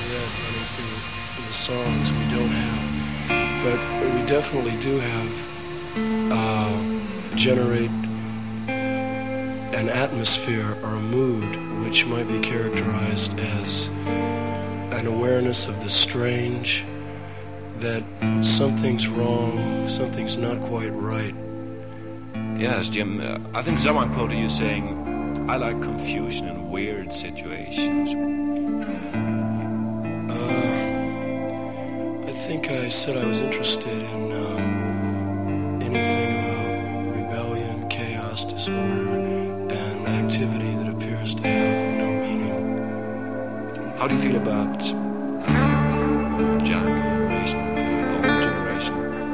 thread running through the songs. We don't have, but we definitely do have uh, generate an atmosphere or a mood which might be characterized as an awareness of the strange, that something's wrong, something's not quite right. Yes, Jim, uh, I think someone quoted you saying, I like confusion in weird situations. Uh, I think I said I was interested in uh, anything about rebellion, chaos, disorder, and activity that appears to have no meaning. How do you feel about uh, younger generation, older generation?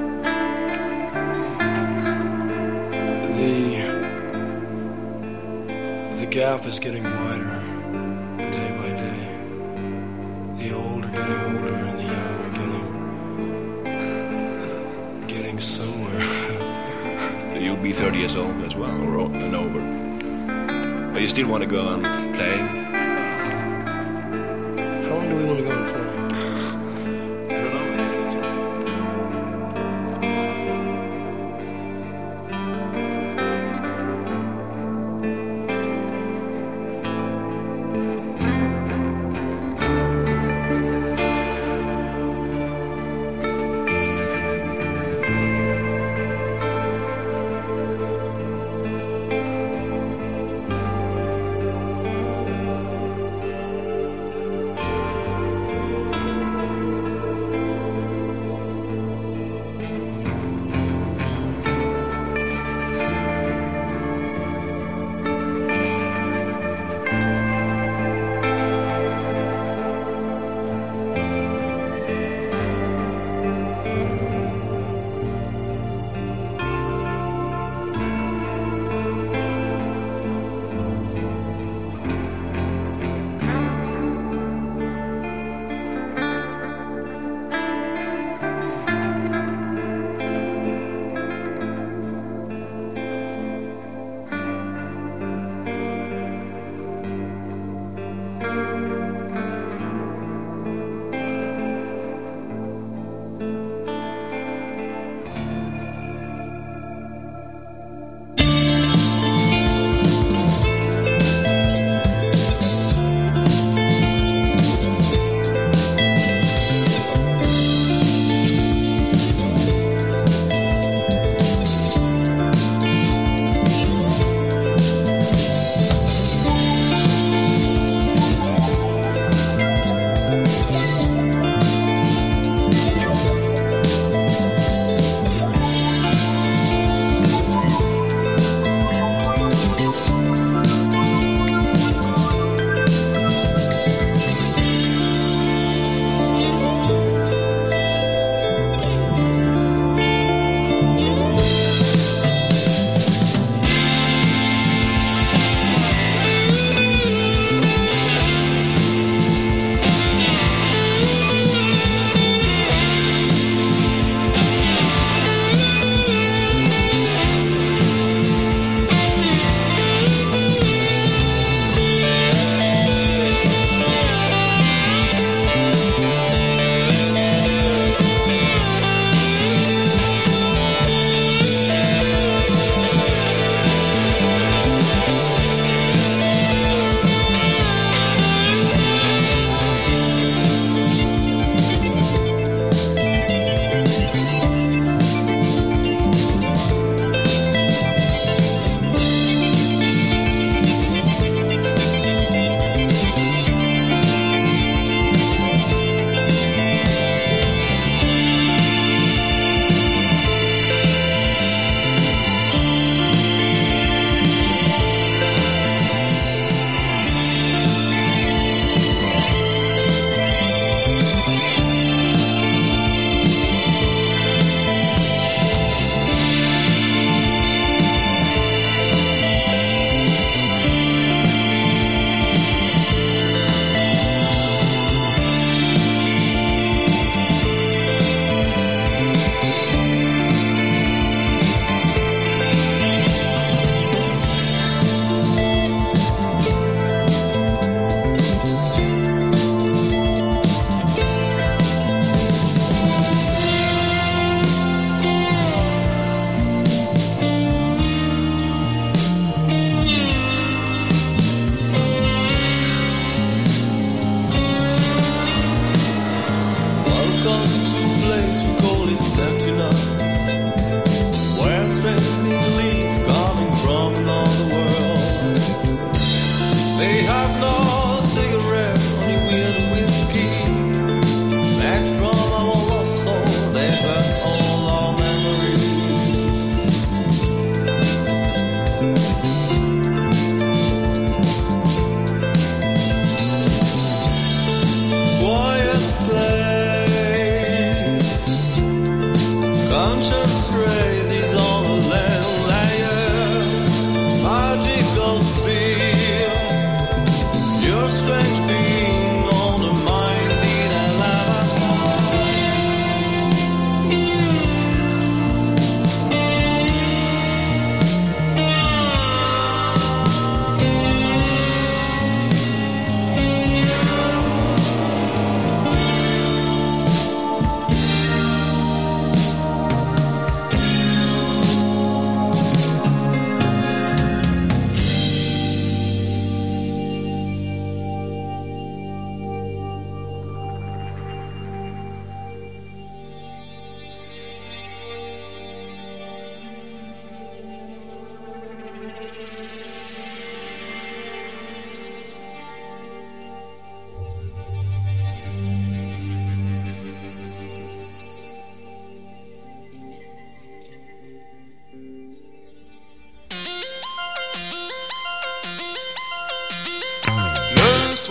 The the gap is getting wider day by day. The old are getting older and the young are getting getting somewhere. You'll be thirty years old as well, or o- and over. But you still want to go on playing? How long do we want to go on playing? I don't know. I guess it's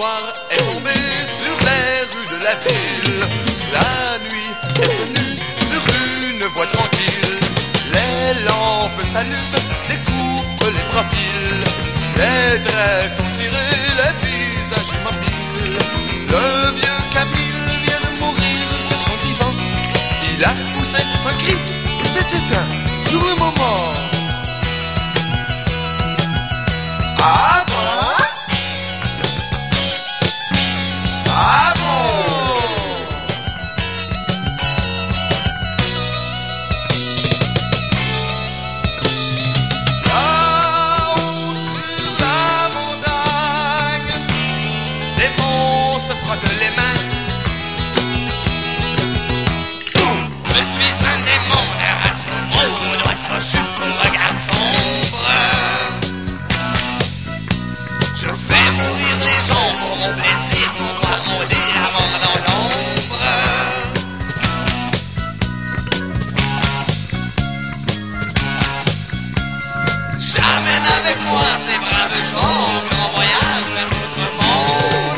soir est tombé sur les rues de la ville. La nuit est venue sur une voie tranquille. Les lampes s'allument, découvrent les profils. Les traits sont tirés, les visages immobiles. Le vieux Camille vient de mourir sur son divan. Il a poussé un cri et s'est éteint sur le moment. Ah bon? Ah bon? Là-haut sur la montagne, les monts se frottent les mains. Je suis un démon, la race au doigt crochu, le regard sombre. Je fais mourir les gens pour mon plaisir, pour voir rôder la mort dans l'ombre. J'amène avec moi ces braves gens, grand voyage vers l'autre monde.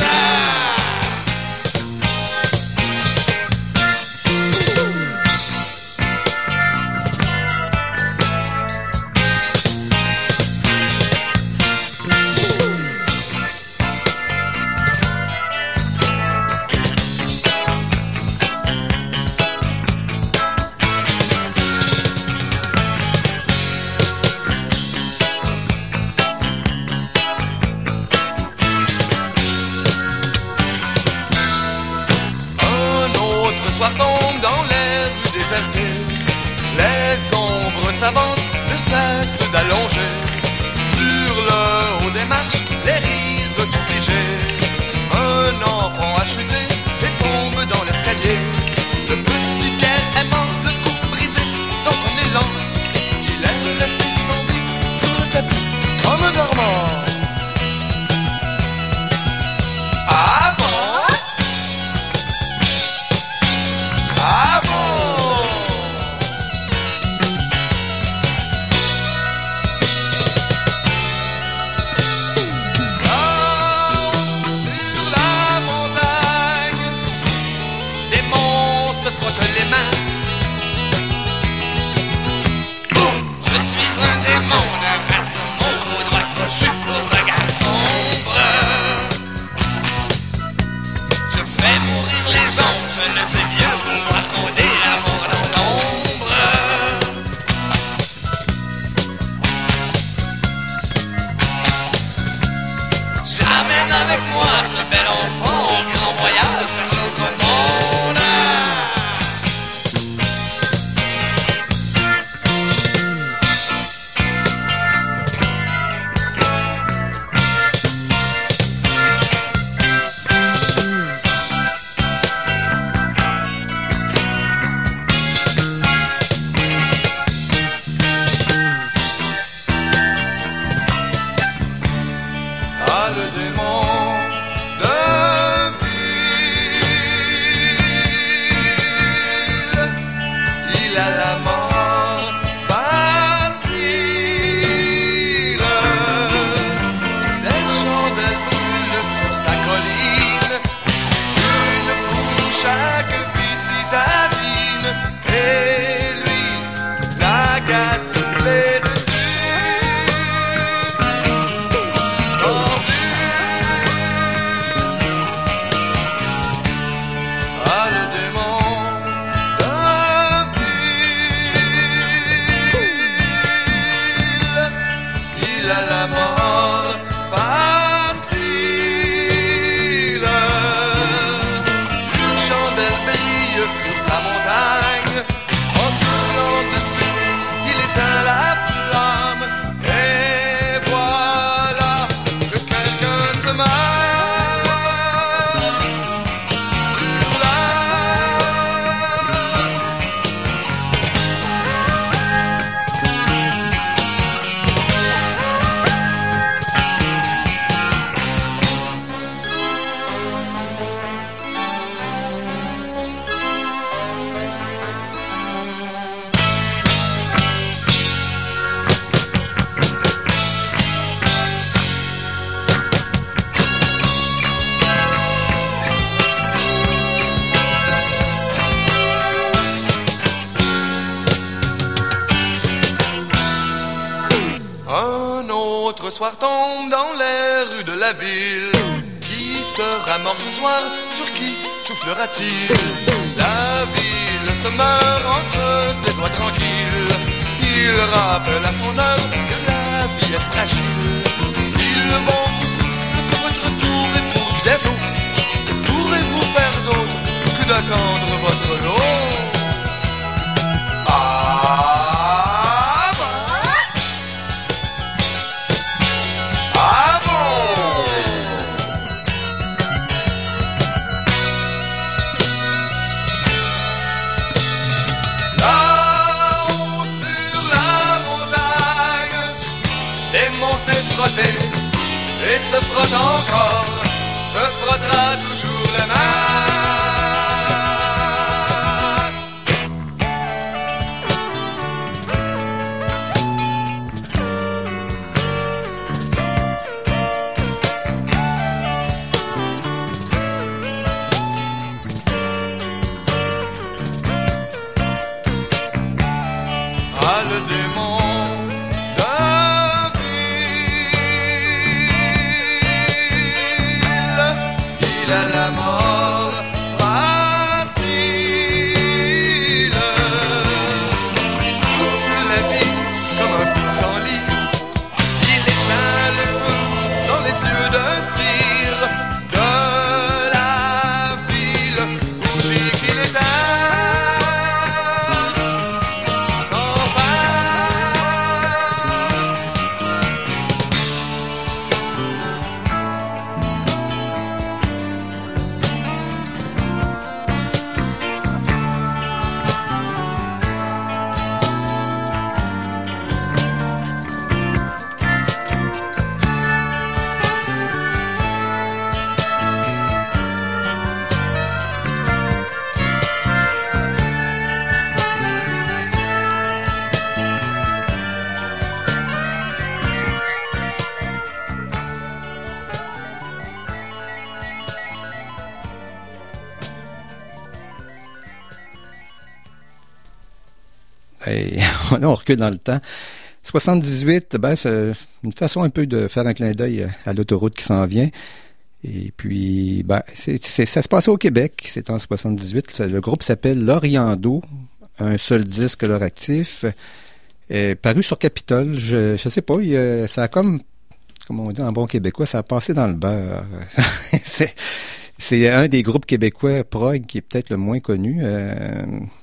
Soir tombe dans les rues désertées. Les ombres s'avancent, ne cessent d'allonger. Sur le haut des marches, les rires sont figés. Un enfant a chuté et tombe dans l'escalier. Le petit Pierre est mort, le cou brisé dans son élan. Il est resté sans vie sur le tapis, comme dormant. Ah bon? Ah bon? Là-haut sur la montagne, des monstres se frottent les mains. Boum! Je suis un démon, la race au doigt crochu, au regard sombre. Je fais mourir les gens, je ne sais vieux, pour voir rôder la mort dans l'ombre. J'amène avec moi ce bel enfant, grand voyage vers l'autre monde. soir tombe dans les rues de la ville. Qui sera mort ce soir? Sur qui soufflera-t-il? La ville se meurt entre ses doigts tranquilles. Il rappelle à son heure que la vie est fragile. Si le vent vous souffle que votre tour est pour bientôt, que pourrez-vous faire d'autre que d'attendre votre lot? Ah bon? Ah bon? Là-haut sur la montagne, les monts s'est frotté et se frotte encore, se frottera toujours les mains. Ah, le démon d'un il a la mort facile. Il souffle la vie comme un pissenlit. Il éteint le feu dans les yeux d'un cire de la ville. Bougie qu'il éteint sans fin. Et on recule dans le temps. soixante-dix-huit, ben, c'est une façon un peu de faire un clin d'œil à l'autoroute qui s'en vient. Et puis, ben, c'est, c'est, ça se passait au Québec, c'est en soixante-dix-huit. Le groupe s'appelle L'Oriando, un seul disque leur actif, est paru sur Capitol. Je, je sais pas, il, ça a comme, comme on dit en bon québécois, ça a passé dans le beurre. c'est, c'est un des groupes québécois prog qui est peut-être le moins connu. Euh,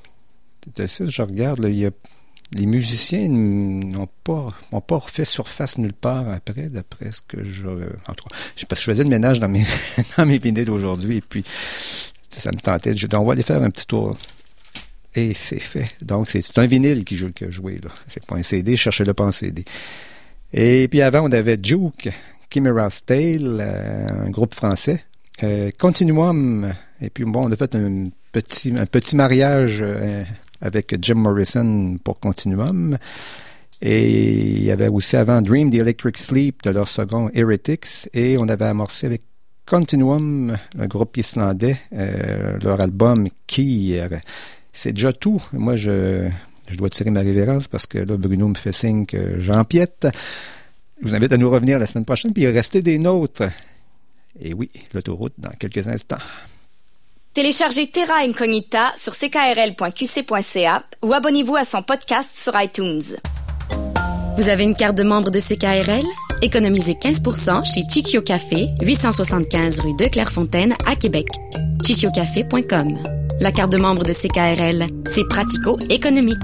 je regarde, là, il y a, les musiciens n'ont pas, n'ont pas refait surface nulle part après, d'après ce que je... En tout cas, parce que je faisais le ménage dans mes, dans mes vinyles aujourd'hui, et puis ça me tentait. Je dis, on va aller faire un petit tour. Et c'est fait. Donc, c'est, c'est un vinyle qui joue, qui a joué, là. C'est pas un C D, cherchez-le pas en C D. Et puis avant, on avait Juke, Chimera's Tale, euh, un groupe français. Euh, Continuum, et puis bon, on a fait un petit, un petit mariage... Euh, avec Jim Morrison pour Continuum. Et il y avait aussi avant Dream the Electric Sleep de leur second Heretics. Et on avait amorcé avec Continuum, un groupe islandais, euh, leur album Kyr. C'est déjà tout. Moi, je, je dois tirer ma révérence parce que là, Bruno me fait signe que j'empiète. Je vous invite à nous revenir la semaine prochaine, puis il rester des nôtres. Et oui, l'autoroute dans quelques instants. Téléchargez Terra Incognita sur c k r l point q c point c a ou abonnez-vous à son podcast sur iTunes. Vous avez une carte de membre de C K R L? Économisez quinze pour cent chez Chichio Café, huit cent soixante-quinze rue de Clairefontaine à Québec. chichio café point com. La carte de membre de C K R L, c'est pratico-économique.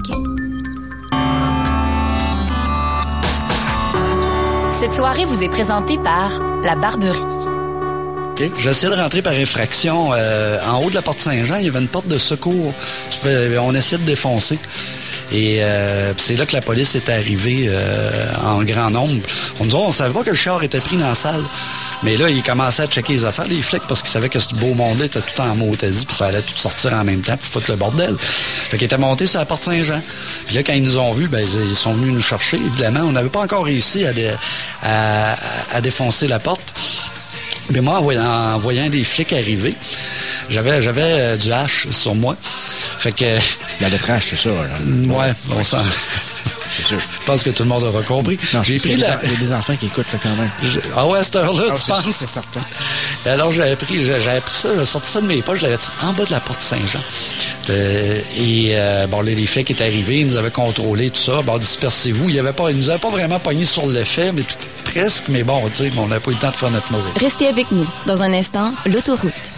Cette soirée vous est présentée par La Barberie. Okay. J'ai essayé de rentrer par infraction. Euh, en haut de la porte Saint-Jean, il y avait une porte de secours. On essayait de défoncer. Et euh, c'est là que la police est arrivée euh, en grand nombre. On nous on savait pas que le char était pris dans la salle. Mais là, ils commençaient à checker les affaires, les flics, parce qu'ils savaient que ce beau monde-là était tout en motasie, puis ça allait tout sortir en même temps, puis foutre le bordel. Fait qu'ils étaient montés sur la porte Saint-Jean. Puis là, quand ils nous ont vus, ben ils sont venus nous chercher. Évidemment, on n'avait pas encore réussi à, dé, à, à défoncer la porte. Mais moi, en voyant, en voyant des flics arriver, j'avais, j'avais euh, du hache sur moi. Fait que... La lettrage, c'est ça, là. Ouais, bon sang. C'est sûr. Je pense que tout le monde aura compris. Non, j'ai pris il y, la... a des, il y a des enfants qui écoutent, fait, quand même. Je... Ah ouais, à cette heure-là, ah, tu c'est penses? Sûr, c'est certain. Alors, j'avais pris, j'avais pris ça, j'avais sorti ça de mes poches, je l'avais tiré en bas de la porte Saint-Jean. Euh, et, euh, bon, là, les flics étaient arrivés, ils nous avaient contrôlé, tout ça. Bon, dispersez-vous. Il y avait pas, ils nous avaient pas vraiment pogné sur le fait, mais tout, presque, mais bon, tu sais, on n'a pas eu le temps de faire notre mauvais. Restez avec nous. Dans un instant, l'autoroute.